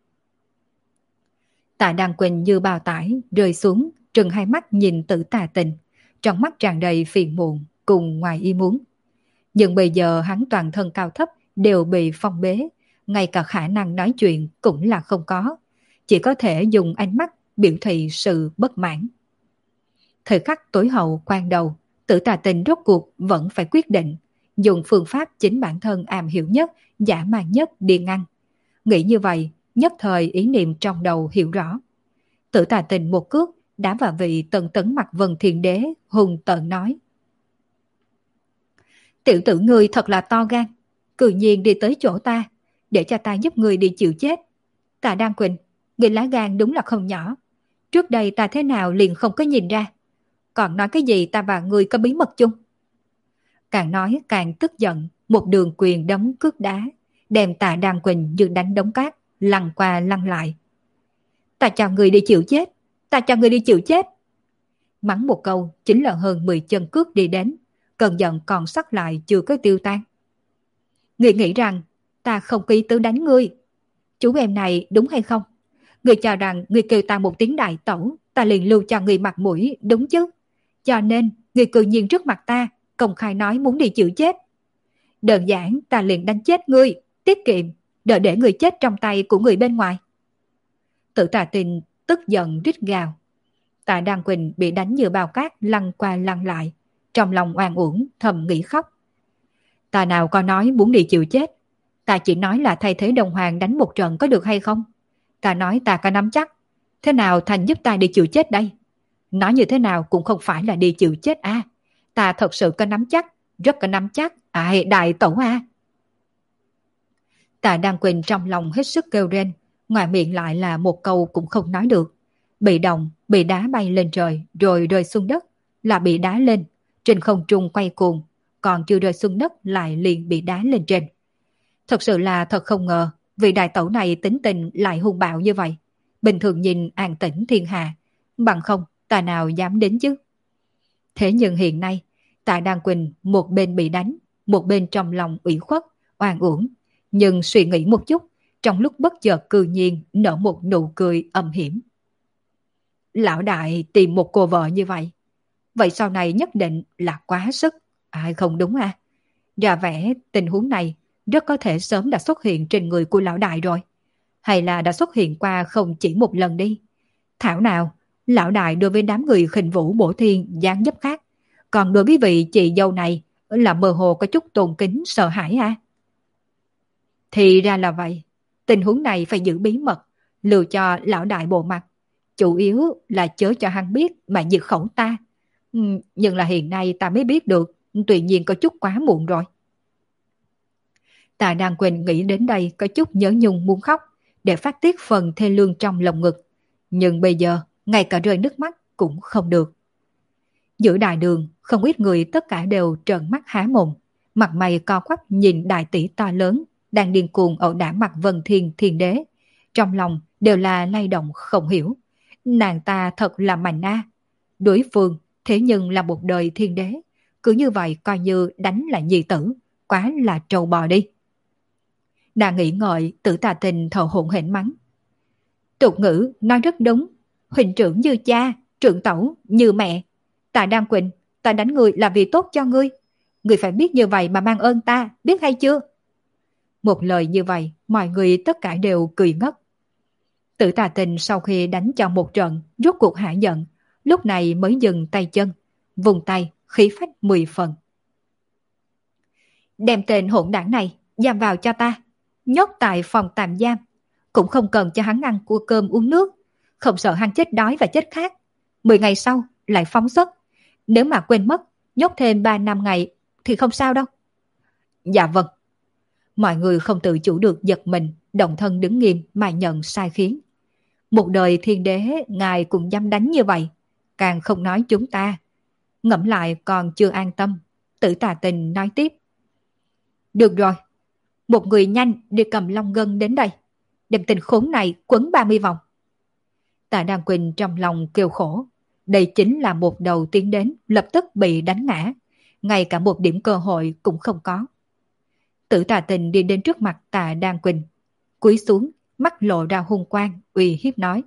Tạ Đan Quỳnh như bào tải rơi xuống, trừng hai mắt nhìn Tử Tà Tình, trong mắt tràn đầy phiền muộn cùng ngoài ý muốn. Nhưng bây giờ hắn toàn thân cao thấp đều bị phong bế, ngay cả khả năng nói chuyện cũng là không có, chỉ có thể dùng ánh mắt biểu thị sự bất mãn. Thời khắc tối hậu quan đầu, Tử Tà Tình rốt cuộc vẫn phải quyết định, dùng phương pháp chính bản thân am hiểu nhất, dã man nhất đi ngăn. Nghĩ như vậy, nhất thời ý niệm trong đầu hiểu rõ. Tử Tà Tình một cước đá vào vị tần tấn mặt Vân Thiên Đế, hùng tợn nói: Tiểu tử ngươi thật là to gan, cự nhiên đi tới chỗ ta, để cho ta giúp ngươi đi chịu chết. Tạ Đan Quỳnh, ngươi lá gan đúng là không nhỏ. Trước đây ta thế nào liền không có nhìn ra. Còn nói cái gì ta và ngươi có bí mật chung? Càng nói càng tức giận, một đường quyền đấm cước đá, đem Tạ Đan Quỳnh như đánh đống cát, lăn qua lăn lại. Ta cho ngươi đi chịu chết, ta cho ngươi đi chịu chết. Mắng một câu chính là hơn mười chân cước đi đến, cơn giận còn sót lại chưa có tiêu tan. Ngươi nghĩ rằng ta không có ý tứ đánh ngươi. Chú em này đúng hay không? Ngươi cho rằng ngươi kêu ta một tiếng đại tẩu, ta liền lưu cho ngươi mặt mũi, đúng chứ? Cho nên ngươi cư nhiên trước mặt ta công khai nói muốn đi chịu chết. Đơn giản ta liền đánh chết ngươi, tiết kiệm, đợi để ngươi chết trong tay của người bên ngoài. Tử Tà Tình tức giận rít gào. Tạ Đan Quỳnh bị đánh như bao cát lăn qua lăn lại, trong lòng oan uổng thầm nghĩ khóc. Ta nào có nói muốn đi chịu chết, ta chỉ nói là thay thế Đồng Hoàng đánh một trận có được hay không? Ta nói ta có nắm chắc, thế nào thành giúp ta đi chịu chết đây? Nói như thế nào cũng không phải là đi chịu chết à. Ta thật sự có nắm chắc, rất có nắm chắc, ai đại tẩu à. Tạ Đan Quỳnh trong lòng hết sức kêu rên, ngoài miệng lại là một câu cũng không nói được. Bị động, bị đá bay lên trời, rồi rơi xuống đất, là bị đá lên, trên không trung quay cuồng, còn chưa rơi xuống đất lại liền bị đá lên trên. Thật sự là thật không ngờ, vị đại tẩu này tính tình lại hung bạo như vậy. Bình thường nhìn an tĩnh thiên hạ, bằng không ta nào dám đến chứ. Thế nhưng hiện nay, Tạ Đan Quỳnh một bên bị đánh, một bên trong lòng ủy khuất, oan uổng. Nhưng suy nghĩ một chút, trong lúc bất chợt cư nhiên nở một nụ cười âm hiểm. Lão đại tìm một cô vợ như vậy, vậy sau này nhất định là quá sức, ai không đúng à? Ra vẻ tình huống này rất có thể sớm đã xuất hiện trên người của lão đại rồi. Hay là đã xuất hiện qua không chỉ một lần đi. Thảo nào, lão đại đối với đám người khinh vũ bổ thiên giáng dấp khác, còn đối với vị chị dâu này là mơ hồ có chút tôn kính sợ hãi à? Thì ra là vậy, tình huống này phải giữ bí mật, lưu cho lão đại bộ mặt. Chủ yếu là chớ cho hắn biết mà diệt khẩu ta. Ừ, nhưng là hiện nay ta mới biết được, tuy nhiên có chút quá muộn rồi. Tạ Đan Quỳnh nghĩ đến đây có chút nhớ nhung muốn khóc, để phát tiết phần thê lương trong lòng ngực. Nhưng bây giờ, ngay cả rơi nước mắt cũng không được. Giữa đại đường, không ít người tất cả đều trợn mắt há mồm, mặt mày co quắp nhìn đại tỷ to lớn, đang điên cuồng ẩu đả mặt Vân Thiên Thiên Đế. Trong lòng đều là lay động không hiểu. Nàng ta thật là mạnh a. Đối phương thế nhưng là một đời thiên đế, cứ như vậy coi như đánh là nhi tử, quá là trâu bò đi. Nàng nghĩ ngợi, Tử Tà Tình thở hổn hển mắng. Tục ngữ nói rất đúng, huynh trưởng như cha, trưởng tẩu như mẹ. Tạ Đan Quỳnh, ta đánh người là vì tốt cho ngươi. Ngươi phải biết như vậy mà mang ơn ta, biết hay chưa? Một lời như vậy, mọi người tất cả đều cười ngất. Tử Tà Tình sau khi đánh cho một trận, rốt cuộc hạ giận, lúc này mới dừng tay chân, vùng tay, khí phách mười phần. Đem tên hỗn đảng này, giam vào cho ta, nhốt tại phòng tạm giam, cũng không cần cho hắn ăn cua cơm uống nước, không sợ hắn chết đói và chết khát. mười ngày sau lại phóng xuất. Nếu mà quên mất, nhốt thêm ba năm ngày thì không sao đâu. Dạ vâng. Mọi người không tự chủ được giật mình, động thân đứng nghiêm mà nhận sai khiến. Một đời thiên đế ngài cũng dám đánh như vậy, càng không nói chúng ta. Ngẫm lại còn chưa an tâm, Tử Tà Tình nói tiếp. Được rồi, một người nhanh đi cầm long ngân đến đây, đem tên khốn này quấn ba mươi vòng. Tạ Đan Quỳnh trong lòng kêu khổ, đây chính là một đầu tiến đến lập tức bị đánh ngã, ngay cả một điểm cơ hội cũng không có. Tử Tà Tình đi đến trước mặt Tạ Đan Quỳnh, cúi xuống, mắt lộ ra hung quang, uy hiếp nói.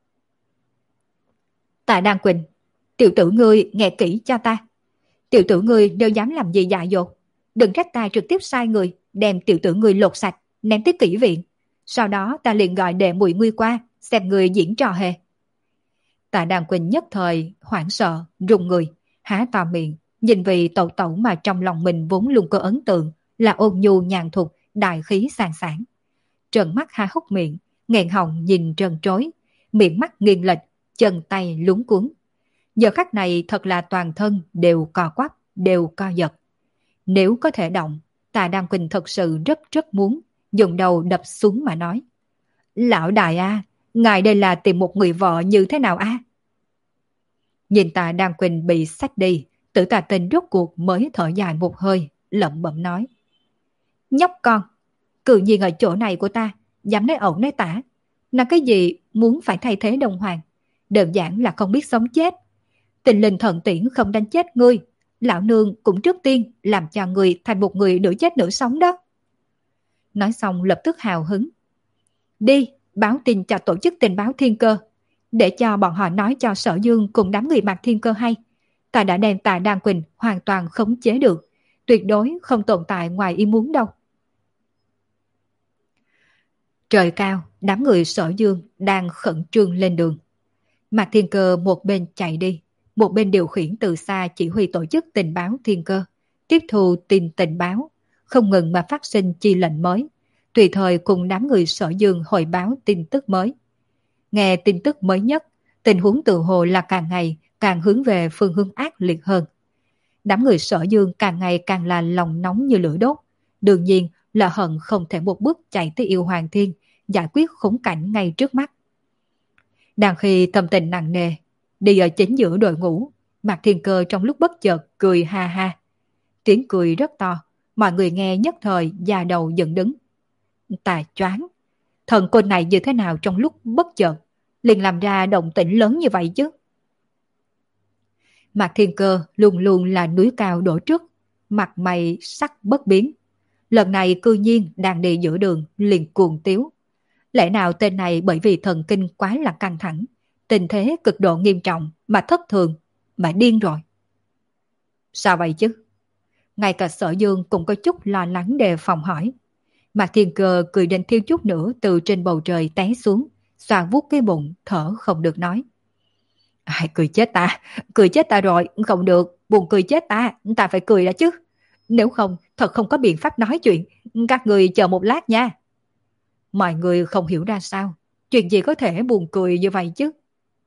Tạ Đan Quỳnh, tiểu tử ngươi nghe kỹ cho ta. Tiểu tử ngươi nếu dám làm gì dại dột, đừng trách ta trực tiếp sai người, đem tiểu tử ngươi lột sạch, ném tới kỹ viện. Sau đó ta liền gọi đệ muội ngươi qua, xem người diễn trò hề. Tạ Đan Quỳnh nhất thời hoảng sợ, run người, há to miệng, nhìn vì tẩu tẩu mà trong lòng mình vốn luôn có ấn tượng là ôn nhu nhàn thục, đại khí sàng sảng. Trần mắt há hốc miệng, nghẹn họng nhìn trần trối, miệng mắt nghiêng lệch, chân tay luống cuống. Giờ khắc này thật là toàn thân đều co quắp, đều co giật. Nếu có thể động, Tạ Đan Quỳnh thật sự rất rất muốn dùng đầu đập xuống mà nói. Lão đại a, ngài đây là tìm một người vợ như thế nào a? Nhìn Tạ Đan Quỳnh bị xách đi, Tử Tà Tình rốt cuộc mới thở dài một hơi, lẩm bẩm nói. Nhóc con, cự nhiên ở chỗ này của ta, dám nói ẩu nói tả. Là cái gì muốn phải thay thế đồng hoàng? Đơn giản là không biết sống chết. Tình linh thần tiễn không đánh chết ngươi, lão nương cũng trước tiên làm cho ngươi thành một người nửa chết nửa sống đó. Nói xong lập tức hào hứng. Đi, báo tin cho tổ chức tình báo Thiên Cơ, để cho bọn họ nói cho Sở Dương cùng đám người Mạc Thiên Cơ hay. Ta đã đem Tạ Đan Quỳnh hoàn toàn khống chế được, tuyệt đối không tồn tại ngoài ý muốn đâu. Trời cao, đám người Sở Dương đang khẩn trương lên đường. Mạc Thiên Cơ một bên chạy đi, một bên điều khiển từ xa chỉ huy tổ chức tình báo Thiên Cơ, tiếp thu tin tình báo, không ngừng mà phát sinh chi lệnh mới, tùy thời cùng đám người Sở Dương hồi báo tin tức mới. Nghe tin tức mới nhất, tình huống tự hồ là càng ngày càng hướng về phương hướng ác liệt hơn. Đám người Sở Dương càng ngày càng là lòng nóng như lửa đốt, đương nhiên là hận không thể một bước chạy tới Yêu Hoàng Thiên, giải quyết khốn cảnh ngay trước mắt. Đang khi tâm tình nặng nề, đi ở chính giữa đội ngũ, Mạc Thiên Cơ trong lúc bất chợt cười ha ha. Tiếng cười rất to, mọi người nghe nhất thời da đầu dựng đứng. Tà choáng, thần côn này như thế nào trong lúc bất chợt liền làm ra động tĩnh lớn như vậy chứ? Mạc Thiên Cơ luôn luôn là núi cao đổ trước, mặt mày sắc bất biến. Lần này cư nhiên đang đi giữa đường liền cuồng tiếu. Lẽ nào tên này bởi vì thần kinh quá là căng thẳng, tình thế cực độ nghiêm trọng mà thất thường, mà điên rồi? Sao vậy chứ? Ngay cả Sở Dương cũng có chút lo lắng đề phòng hỏi. Mạc Thiên Cơ cười đến thiếu chút nữa từ trên bầu trời té xuống, xoa vuốt cái bụng, thở không được nói. Ai, cười chết ta, cười chết ta rồi, không được, buồn cười chết ta, ta phải cười đã chứ. Nếu không, thật không có biện pháp nói chuyện, các người chờ một lát nha. Mọi người không hiểu ra sao, chuyện gì có thể buồn cười như vậy chứ?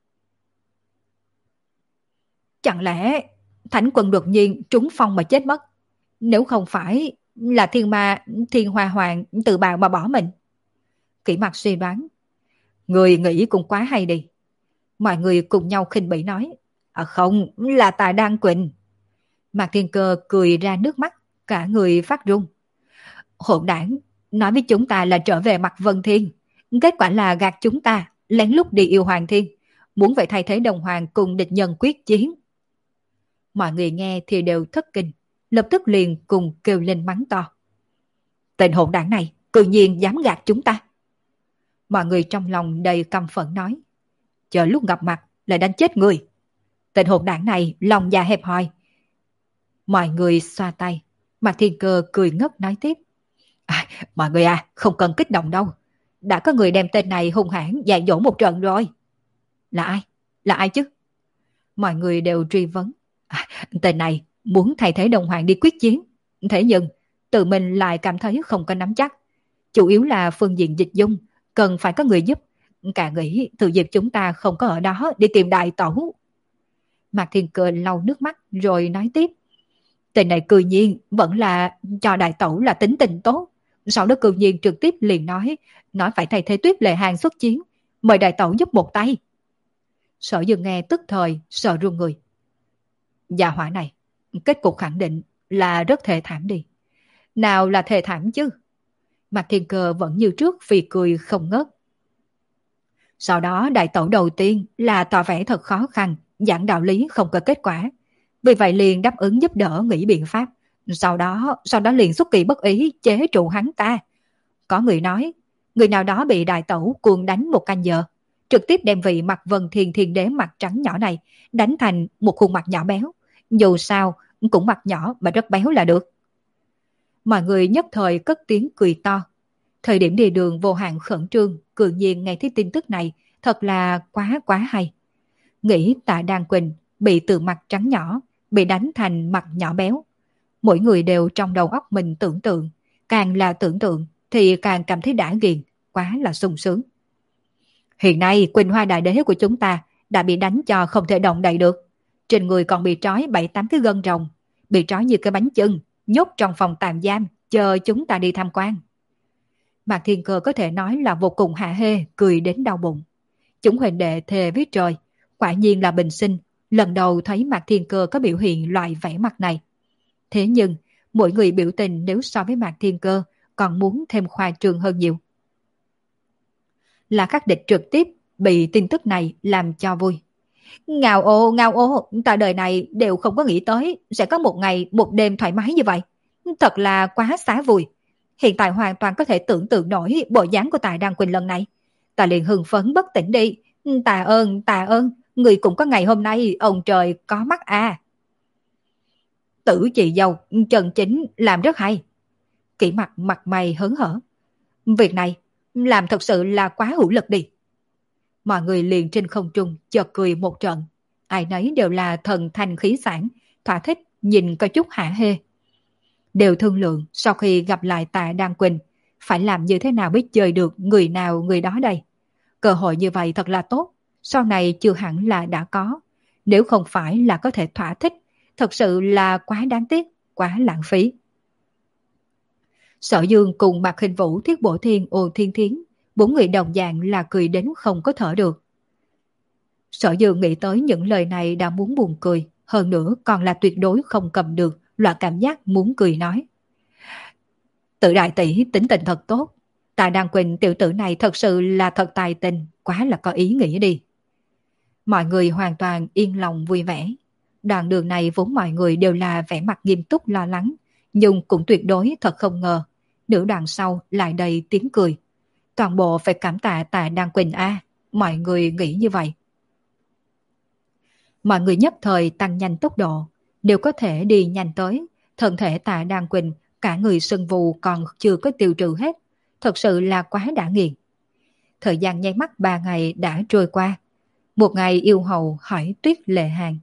Chẳng lẽ Thánh Quân đột nhiên trúng phong mà chết mất? Nếu không phải là thiên ma thiên hoa hoàng tự bào mà bỏ mình? Kỷ Mặc suy đoán. Người nghĩ cũng quá hay đi. Mọi người cùng nhau khinh bỉ nói. À không, là Tạ Đan Quỳnh. Mạc Thiên Cơ cười ra nước mắt, cả người phát run. Hỗn đảng, nói với chúng ta là trở về mặt Vân Thiên, kết quả là gạt chúng ta, lén lút đi Yêu Hoàng Thiên, muốn vậy thay thế đồng hoàng cùng địch nhân quyết chiến. Mọi người nghe thì đều thất kinh, lập tức liền cùng kêu lên mắng to. Tên hỗn đảng này, cư nhiên dám gạt chúng ta. Mọi người trong lòng đầy căm phẫn nói. Chờ lúc gặp mặt lại đánh chết người. Tên hỗn đảng này lòng dạ hẹp hòi. Mọi người xoa tay, Mạc Thiên Cơ cười ngất nói tiếp. À, mọi người à, không cần kích động đâu. Đã có người đem tên này hung hãn dạy dỗ một trận rồi. Là ai? Là ai chứ? Mọi người đều truy vấn. À, tên này muốn thay thế đồng hoàng đi quyết chiến. Thế nhưng, tự mình lại cảm thấy không có nắm chắc. Chủ yếu là phương diện dịch dung, cần phải có người giúp. Cả nghĩ từ dịp chúng ta không có ở đó đi tìm đại tẩu. Mạc Thiên Cơ lau nước mắt rồi nói tiếp. Tên này cư nhiên vẫn là cho đại tẩu là tính tình tốt. Sau đó cư nhiên trực tiếp liền nói, nói phải thay thế Tuyết Lệ Hàng xuất chiến, mời đại tẩu giúp một tay. Sở Dương nghe tức thời, sợ run người. Gia hỏa này, kết cục khẳng định là rất thê thảm đi. Nào là thê thảm chứ? Mạc Thiên Cơ vẫn như trước phì cười không ngớt. Sau đó đại tẩu đầu tiên là tỏ vẻ thật khó khăn, giảng đạo lý không có kết quả. Vì vậy liền đáp ứng giúp đỡ nghĩ biện pháp. Sau đó, sau đó liền xuất kỳ bất ý chế trụ hắn ta. Có người nói, người nào đó bị đại tẩu cuồng đánh một canh giờ, trực tiếp đem vị mặt Vân Thiên Thiên Đế mặt trắng nhỏ này đánh thành một khuôn mặt nhỏ béo. Dù sao, cũng mặt nhỏ mà rất béo là được. Mọi người nhất thời cất tiếng cười to. Thời điểm đi đường vô hạn khẩn trương, cường nhiên nghe thấy tin tức này, thật là quá quá hay. Nghĩ Tạ Đan Quỳnh bị từ mặt trắng nhỏ, bị đánh thành mặt nhỏ béo. Mỗi người đều trong đầu óc mình tưởng tượng, càng là tưởng tượng thì càng cảm thấy đã ghiền, quá là sung sướng. Hiện nay Quỳnh Hoa Đại Đế của chúng ta đã bị đánh cho không thể động đậy được. Trên người còn bị trói bảy tám cái gân rồng, bị trói như cái bánh chưng, nhốt trong phòng tạm giam, chờ chúng ta đi tham quan. Mạc Thiên Cơ có thể nói là vô cùng hạ hê, cười đến đau bụng. Chúng huỳnh đệ thề với trời, quả nhiên là bình sinh, lần đầu thấy Mạc Thiên Cơ có biểu hiện loại vẻ mặt này. Thế nhưng, mỗi người biểu tình nếu so với Mạc Thiên Cơ còn muốn thêm khoa trương hơn nhiều. Là Khắc Địch trực tiếp bị tin tức này làm cho vui. Ngao ô, ngao ô, ta đời này đều không có nghĩ tới sẽ có một ngày, một đêm thoải mái như vậy. Thật là quá xá vui. Hiện tại hoàn toàn có thể tưởng tượng nổi bộ dáng của Tạ Đan Quỳnh lần này. Ta liền hưng phấn bất tỉnh đi. Tạ ơn, tạ ơn, người cũng có ngày hôm nay, ông trời có mắt à. Tử chị dâu, chân chính làm rất hay. Kỷ mặt mặt mày hớn hở. Việc này làm thật sự là quá hữu lực đi. Mọi người liền trên không trung chợt cười một trận. Ai nấy đều là thần thanh khí sản, thỏa thích nhìn có chút hả hê. Đều thương lượng sau khi gặp lại Tạ Đan Quỳnh phải làm như thế nào mới chơi được người nào người đó đây. Cơ hội như vậy thật là tốt, sau này chưa hẳn là đã có. Nếu không phải là có thể thỏa thích, thật sự là quá đáng tiếc, quá lãng phí. Sở Dương cùng Mạc Hình Vũ, Thiết Bổ Thiên, Ôn Thiên Thiến, bốn người đồng dạng là cười đến không có thở được. Sở Dương nghĩ tới những lời này đã muốn buồn cười, hơn nữa còn là tuyệt đối không cầm được loại cảm giác muốn cười nói. Tự đại tỷ tính tình thật tốt. Tạ Đan Quỳnh tiểu tử này thật sự là thật tài tình, quá là có ý nghĩa đi. Mọi người hoàn toàn yên lòng vui vẻ. Đoạn đường này vốn mọi người đều là vẻ mặt nghiêm túc lo lắng, nhưng cũng tuyệt đối thật không ngờ. Nửa đoạn sau lại đầy tiếng cười. Toàn bộ phải cảm tạ Tạ Đan Quỳnh a, mọi người nghĩ như vậy. Mọi người nhất thời tăng nhanh tốc độ, đều có thể đi nhanh tới. Thân thể Tạ Đan Quỳnh cả người sưng vù còn chưa có tiêu trừ hết, thật sự là quá đã nghiền. Thời gian nháy mắt ba ngày đã trôi qua. Một ngày yêu hầu hỏi Tuyết Lệ Hàng.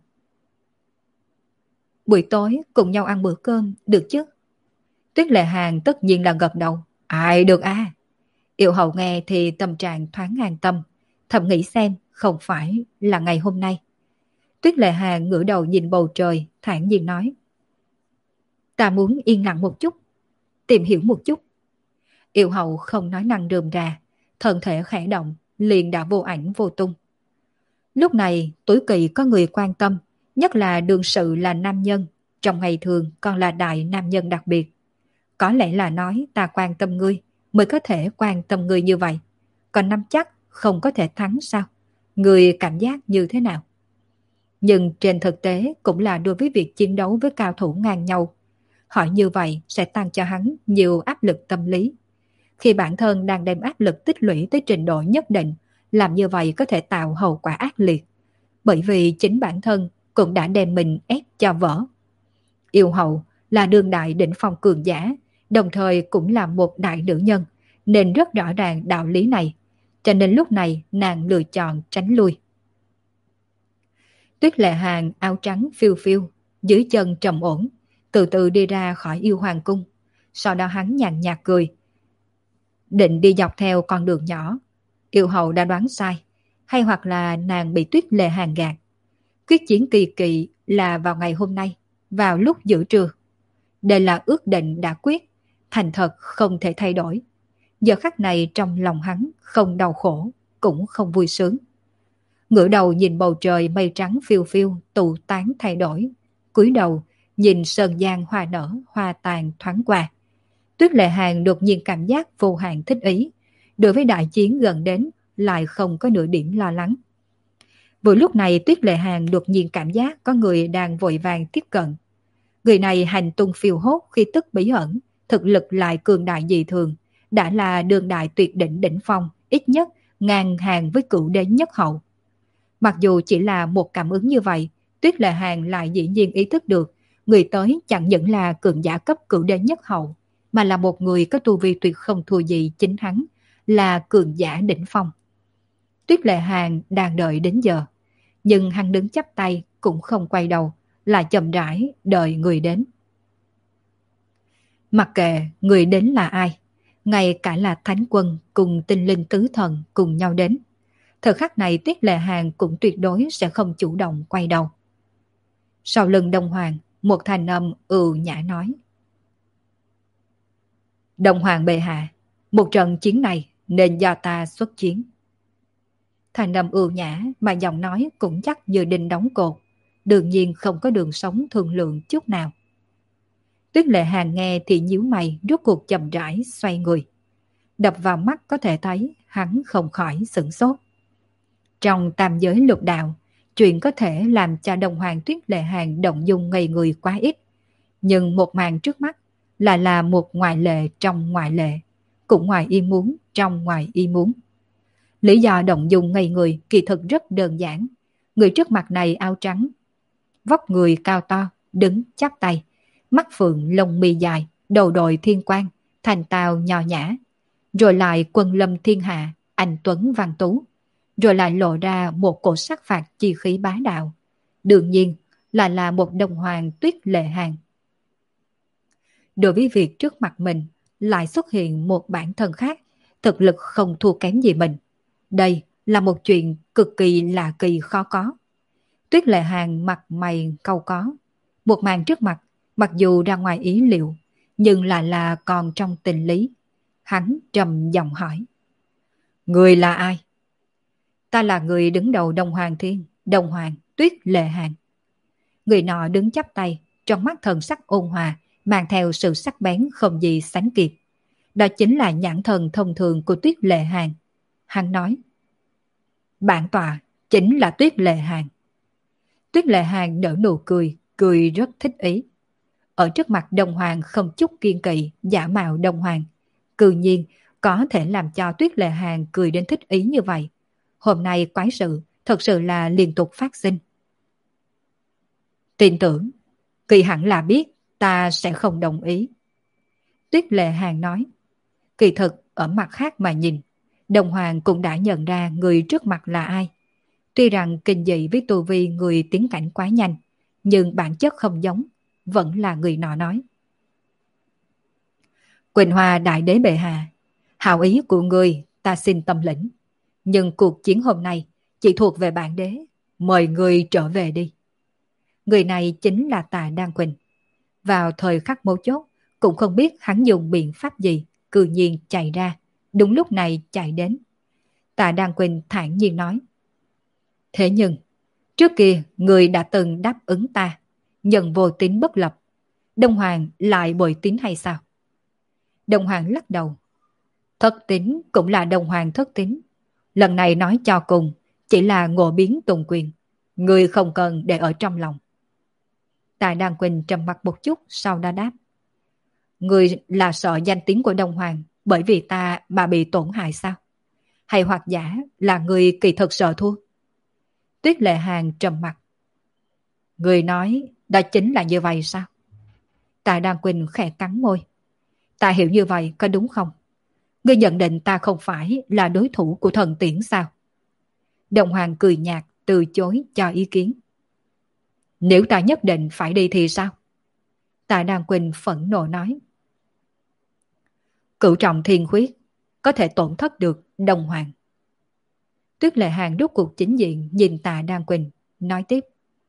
Buổi tối cùng nhau ăn bữa cơm, được chứ? Tuyết Lệ Hàng tất nhiên là gật đầu. Ai được a? À? Yêu hầu nghe thì tâm trạng thoáng an tâm, thầm nghĩ xem không phải là ngày hôm nay. Tuyết Lệ Hàng ngửa đầu nhìn bầu trời, thản nhiên nói. Ta muốn yên lặng một chút, tìm hiểu một chút. Yêu hầu không nói năng rườm rà, thân thể khẽ động, liền đã vô ảnh vô tung. Lúc này tối kỵ có người quan tâm, nhất là đương sự là nam nhân, trong ngày thường còn là đại nam nhân đặc biệt. Có lẽ là nói ta quan tâm ngươi, mới có thể quan tâm ngươi như vậy. Còn nắm chắc không có thể thắng sao? Ngươi cảm giác như thế nào? Nhưng trên thực tế cũng là đối với việc chiến đấu với cao thủ ngang nhau. Hỏi như vậy sẽ tăng cho hắn nhiều áp lực tâm lý. Khi bản thân đang đem áp lực tích lũy tới trình độ nhất định, làm như vậy có thể tạo hậu quả ác liệt. Bởi vì chính bản thân cũng đã đem mình ép cho vỡ. Yêu hậu là đương đại đỉnh phong cường giả, đồng thời cũng là một đại nữ nhân, nên rất rõ ràng đạo lý này. Cho nên lúc này nàng lựa chọn tránh lui. Tuyết Lệ Hàng áo trắng phiêu phiêu, dưới chân trầm ổn, từ từ đi ra khỏi yêu hoàng cung. Sau đó hắn nhàn nhạt cười. Định đi dọc theo con đường nhỏ. Yêu hậu đã đoán sai, hay hoặc là nàng bị Tuyết Lệ Hàng gạt. Quyết chiến kỳ kỵ là vào ngày hôm nay, vào lúc giữa trưa. Đây là ước định đã quyết, thành thật không thể thay đổi. Giờ khắc này trong lòng hắn không đau khổ, cũng không vui sướng. Ngửa đầu nhìn bầu trời mây trắng phiêu phiêu tụ tán thay đổi, cúi đầu nhìn sơn giang hoa nở hoa tàn thoáng qua. Tuyết Lệ Hàn đột nhiên cảm giác vô hạn thích ý, đối với đại chiến gần đến lại không có nửa điểm lo lắng. Vừa lúc này Tuyết Lệ Hàn đột nhiên cảm giác có người đang vội vàng tiếp cận. Người này hành tung phiêu hốt khi tức bí ẩn, thực lực lại cường đại dị thường, đã là đường đại tuyệt đỉnh đỉnh phong, ít nhất ngang hàng với cửu đế nhất hậu. Mặc dù chỉ là một cảm ứng như vậy, Tuyết Lệ Hàn lại dĩ nhiên ý thức được người tới chẳng những là cường giả cấp cửu đế nhất hậu, mà là một người có tu vi tuyệt không thua gì chính hắn, là cường giả đỉnh phong. Tuyết Lệ Hàn đang đợi đến giờ, nhưng hắn đứng chắp tay cũng không quay đầu, là chậm rãi đợi người đến. Mặc kệ người đến là ai, ngay cả là thánh quân cùng tinh linh tứ thần cùng nhau đến, thời khắc này Tuyết Lệ Hàn cũng tuyệt đối sẽ không chủ động quay đầu. Sau lưng Đông Hoàng, một thanh âm ừ nhã nói: Đông Hoàng bệ hạ, một trận chiến này nên do ta xuất chiến. Thanh âm ưu nhã mà giọng nói cũng chắc như đinh đóng cột, đương nhiên không có đường sống thương lượng chút nào. Tuyết Lệ Hàn nghe thì nhíu mày, rốt cuộc chậm rãi xoay người. Đập vào mắt có thể thấy hắn không khỏi sửng sốt. Trong tam giới lục đạo, chuyện có thể làm cho Đông Hoàng Tuyết Lệ Hàn động dung ngây người quá ít. Nhưng một màn trước mắt là là một ngoại lệ trong ngoại lệ, cũng ngoài ý muốn trong ngoài ý muốn. Lý do động dung ngây người kỳ thực rất đơn giản. Người trước mặt này áo trắng, vóc người cao to, đứng chắp tay, mắt phượng lông mi dài, đầu đội thiên quang, thành tao nho nhã, rồi lại quân lâm thiên hạ, anh tuấn văn tú, rồi lại lộ ra một cổ sắc phạt chi khí bá đạo. Đương nhiên là là một Đông Hoàng Tuyết Lệ Hàn. Đối với việc trước mặt mình lại xuất hiện một bản thân khác, thực lực không thua kém gì mình, đây là một chuyện cực kỳ lạ kỳ khó có. Tuyết Lệ Hàn mặt mày cau có. Một màn trước mặt, mặc dù ra ngoài ý liệu, nhưng lại là còn trong tình lý. Hắn trầm giọng hỏi: Người là ai? Ta là người đứng đầu Đông Hoàng Thiên, Đông Hoàng Tuyết Lệ Hàn. Người nọ đứng chắp tay, trong mắt thần sắc ôn hòa, mang theo sự sắc bén không gì sánh kịp. Đó chính là nhãn thần thông thường của Tuyết Lệ Hàn. Hắn nói: Bản tọa chính là Tuyết Lệ Hàn. Tuyết Lệ Hàn nở nụ cười, cười rất thích ý. Ở trước mặt Đông Hoàng không chút kiên kỵ, giả mạo Đông Hoàng, cư nhiên có thể làm cho Tuyết Lệ Hàn cười đến thích ý như vậy. Hôm nay quái sự thật sự là liên tục phát sinh. Tin tưởng, kỳ hẳn là biết ta sẽ không đồng ý. Tuyết Lệ Hàn nói. Kỳ thực ở mặt khác mà nhìn, Đông Hoàng cũng đã nhận ra người trước mặt là ai. Tuy rằng kinh dị với tu vi người tiến cảnh quá nhanh, nhưng bản chất không giống, vẫn là người nọ nói. Quỳnh Hoa Đại Đế bệ hạ, hảo ý của người ta xin tâm lĩnh, nhưng cuộc chiến hôm nay chỉ thuộc về bản đế, mời người trở về đi. Người này chính là Tà Đan Quỳnh. Vào thời khắc mấu chốt, cũng không biết hắn dùng biện pháp gì, cư nhiên chạy ra, đúng lúc này chạy đến. Tà Đan Quỳnh thản nhiên nói. Thế nhưng, trước kia người đã từng đáp ứng ta, nhận vô tín bất lập. Đông Hoàng lại bội tín hay sao? Đông Hoàng lắc đầu. Thất tín cũng là Đông Hoàng thất tín. Lần này nói cho cùng, chỉ là ngộ biến tùng quyền. Người không cần để ở trong lòng. Tà Đan Quỳnh trầm mặt một chút, sau đó đáp. Người là sợ danh tiếng của Đông Hoàng bởi vì ta mà bị tổn hại sao? Hay hoặc giả là người kỳ thực sợ thua? Tuyết Lệ Hàn trầm mặt. Người nói đó chính là như vậy sao? Tà Đan Quỳnh khẽ cắn môi. Ta hiểu như vậy có đúng không? Ngươi nhận định ta không phải là đối thủ của thần tiễn sao? Đông Hoàng cười nhạt từ chối cho ý kiến. Nếu ta nhất định phải đi thì sao? Tà Đan Quỳnh phẫn nộ nói. Cửu trọng thiên khuyết có thể tổn thất được Đông Hoàng. Tuyết Lệ Hàn rút cuộc chính diện nhìn Tà Đan Quỳnh, nói tiếp.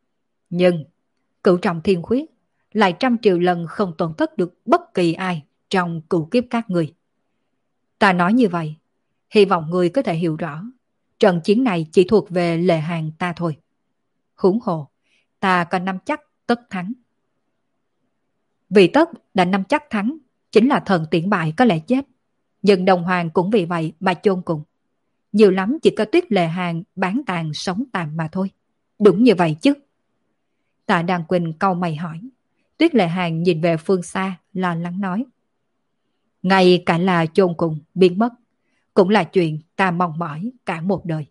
Nhưng cửu trọng thiên khuyết lại trăm triệu lần không tổn thất được bất kỳ ai trong cửu kiếp các người. Ta nói như vậy, hy vọng người có thể hiểu rõ, trận chiến này chỉ thuộc về Lệ Hàng ta thôi. Huống hồ, ta có nắm chắc tất thắng. Vì tất đã nắm chắc thắng, chính là thần tiễn bại có lẽ chết. Nhưng Đồng Hoàng cũng vì vậy mà chôn cùng. Nhiều lắm chỉ có Tuyết Lệ Hàng bán tàn sống tàn mà thôi. Đúng như vậy chứ. Tạ Đan Quỳnh cau mày hỏi. Tuyết Lệ Hàng nhìn về phương xa, lo lắng nói. Ngay cả là chôn cùng, biến mất, cũng là chuyện ta mong mỏi cả một đời.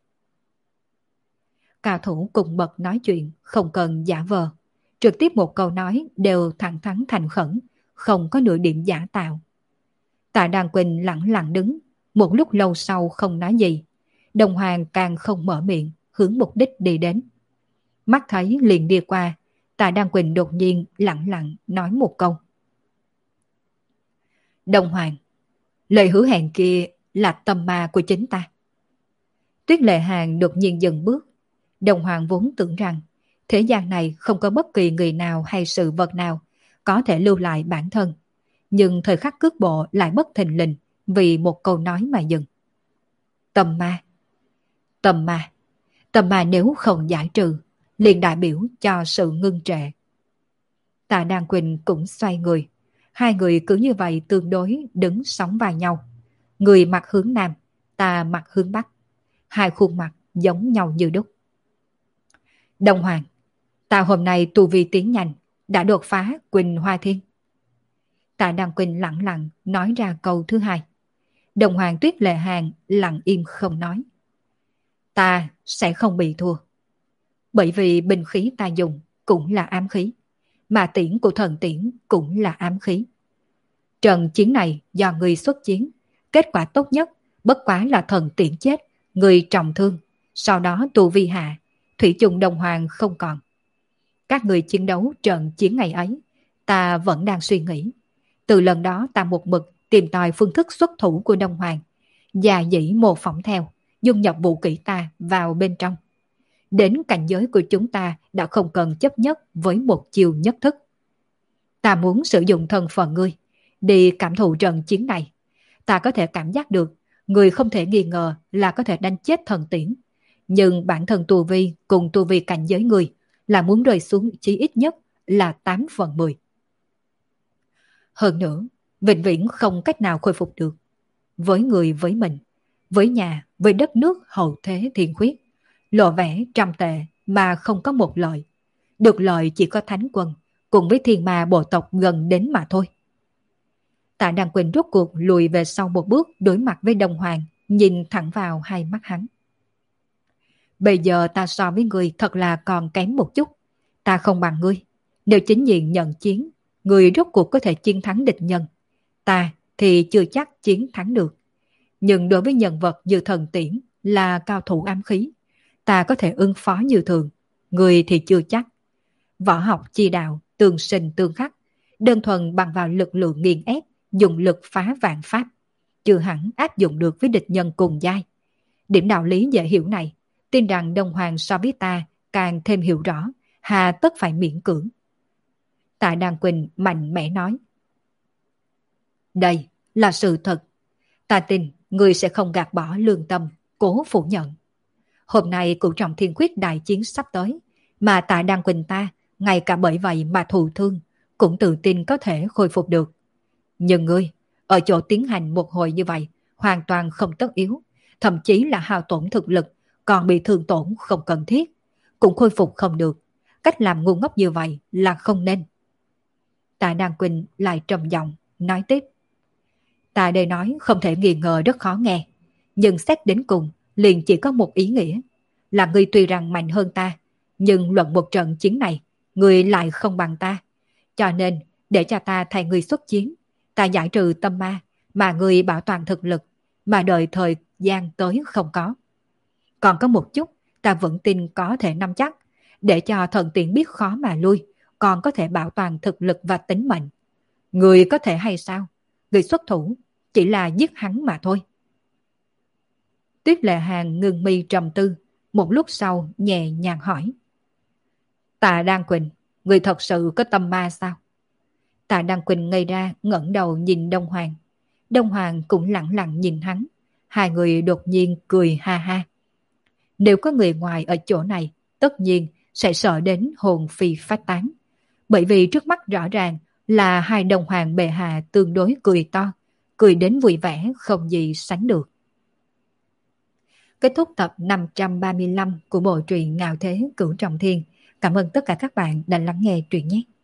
Cao thủ cùng bậc nói chuyện, không cần giả vờ. Trực tiếp một câu nói đều thẳng thắn thành khẩn, không có nửa điểm giả tạo. Tạ Đan Quỳnh lặng lặng đứng, một lúc lâu sau không nói gì. Đồng Hoàng càng không mở miệng, hướng mục đích đi đến. Mắt thấy liền đi qua, Tạ Đan Quỳnh đột nhiên lặng lặng nói một câu. Đồng Hoàng, lời hứa hẹn kia là tâm ma của chính ta. Tuyết Lệ Hàng đột nhiên dừng bước. Đồng Hoàng vốn tưởng rằng thế gian này không có bất kỳ người nào hay sự vật nào có thể lưu lại bản thân. Nhưng thời khắc cước bộ lại bất thình lình vì một câu nói mà dừng. Tâm ma. Tâm ma. Tâm ma nếu không giải trừ, liền đại biểu cho sự ngưng trệ. Tạ Đan Quỳnh cũng xoay người. Hai người cứ như vậy tương đối đứng sóng vai nhau. Người mặt hướng nam, ta mặt hướng bắc. Hai khuôn mặt giống nhau như đúc. Đồng Hoàng, ta hôm nay tu vi tiến nhanh, đã đột phá Quỳnh Hoa Thiên. Tạ Đan Quỳnh lặng lặng nói ra câu thứ hai. Đồng Hoàng Tuyết Lệ Hàng lặng im không nói. Ta sẽ không bị thua. Bởi vì binh khí ta dùng cũng là ám khí, mà tiễn của thần tiễn cũng là ám khí. Trận chiến này do người xuất chiến, kết quả tốt nhất bất quá là thần tiễn chết, người trọng thương, sau đó tu vi hạ, thủy chung Đồng Hoàng không còn. Các người chiến đấu trận chiến ngày ấy, ta vẫn đang suy nghĩ. Từ lần đó ta một mực tìm tòi phương thức xuất thủ của Đông Hoàng, và dĩ mô phỏng theo, dung nhập vũ kỹ ta vào bên trong. Đến cảnh giới của chúng ta đã không cần chấp nhất với một chiều nhất thức. Ta muốn sử dụng thân phận ngươi, đi cảm thụ trận chiến này. Ta có thể cảm giác được, người không thể nghi ngờ là có thể đánh chết thần tiễn. Nhưng bản thân tu vi cùng tu vi cảnh giới người là muốn rơi xuống chí ít nhất là tám phần mười. Hơn nữa, vĩnh viễn không cách nào khôi phục được. Với người với mình, với nhà, với đất nước hậu thế thiên khuyết, lộ vẻ trăm tệ mà không có một lợi. Được lợi chỉ có thánh quân, cùng với thiên ma bộ tộc gần đến mà thôi. Tạ Đan Quỳnh rốt cuộc lùi về sau một bước đối mặt với Đồng Hoàng, nhìn thẳng vào hai mắt hắn. Bây giờ ta so với ngươi thật là còn kém một chút. Ta không bằng ngươi. Nếu chính diện nhận chiến, ngươi rốt cuộc có thể chiến thắng địch nhân. Ta thì chưa chắc chiến thắng được. Nhưng đối với nhân vật như thần tiễn là cao thủ ám khí, ta có thể ứng phó như thường. Ngươi thì chưa chắc. Võ học chi đạo, tương sinh tương khắc, đơn thuần bằng vào lực lượng nghiền ép, dùng lực phá vạn pháp, chưa hẳn áp dụng được với địch nhân cùng giai. Điểm đạo lý dễ hiểu này, tin rằng Đông Hoàng so với ta càng thêm hiểu rõ, hà tất phải miễn cưỡng. Tạ Đan Quỳnh mạnh mẽ nói. Đây là sự thật. Ta tin người sẽ không gạt bỏ lương tâm, cố phủ nhận. Hôm nay Cửu Trọng Thiên Khuyết đại chiến sắp tới, mà Tạ Đan Quỳnh ta, ngay cả bởi vậy mà thụ thương, cũng tự tin có thể khôi phục được. Nhưng ngươi, ở chỗ tiến hành một hồi như vậy, hoàn toàn không tất yếu, thậm chí là hao tổn thực lực, còn bị thương tổn không cần thiết, cũng khôi phục không được. Cách làm ngu ngốc như vậy là không nên. Tạ Đan Quỳnh lại trầm giọng nói tiếp. Ta đây nói không thể nghi ngờ rất khó nghe, nhưng xét đến cùng liền chỉ có một ý nghĩa, là ngươi tuy rằng mạnh hơn ta, nhưng luận một trận chiến này, ngươi lại không bằng ta. Cho nên, để cho ta thay ngươi xuất chiến, ta giải trừ tâm ma, mà ngươi bảo toàn thực lực, mà đợi thời gian tới không có. Còn có một chút, ta vẫn tin có thể nắm chắc, để cho thần tiện biết khó mà lui, còn có thể bảo toàn thực lực và tính mệnh. Người có thể hay sao? Người xuất thủ, chỉ là giết hắn mà thôi. Tuyết Lệ Hàng ngừng mi trầm tư, một lúc sau nhẹ nhàng hỏi. Tạ Đan Quỳnh, người thật sự có tâm ma sao? Tạ Đan Quỳnh ngây ra ngẩng đầu nhìn Đông Hoàng. Đông Hoàng cũng lặng lặng nhìn hắn. Hai người đột nhiên cười ha ha. Nếu có người ngoài ở chỗ này, tất nhiên sẽ sợ đến hồn phi phách tán. Bởi vì trước mắt rõ ràng là hai đồng hoàng bệ hạ tương đối cười to, cười đến vui vẻ không gì sánh được. Kết thúc tập năm trăm ba mươi lăm của bộ truyện Ngạo Thế Cửu Trọng Thiên. Cảm ơn tất cả các bạn đã lắng nghe truyện nhé.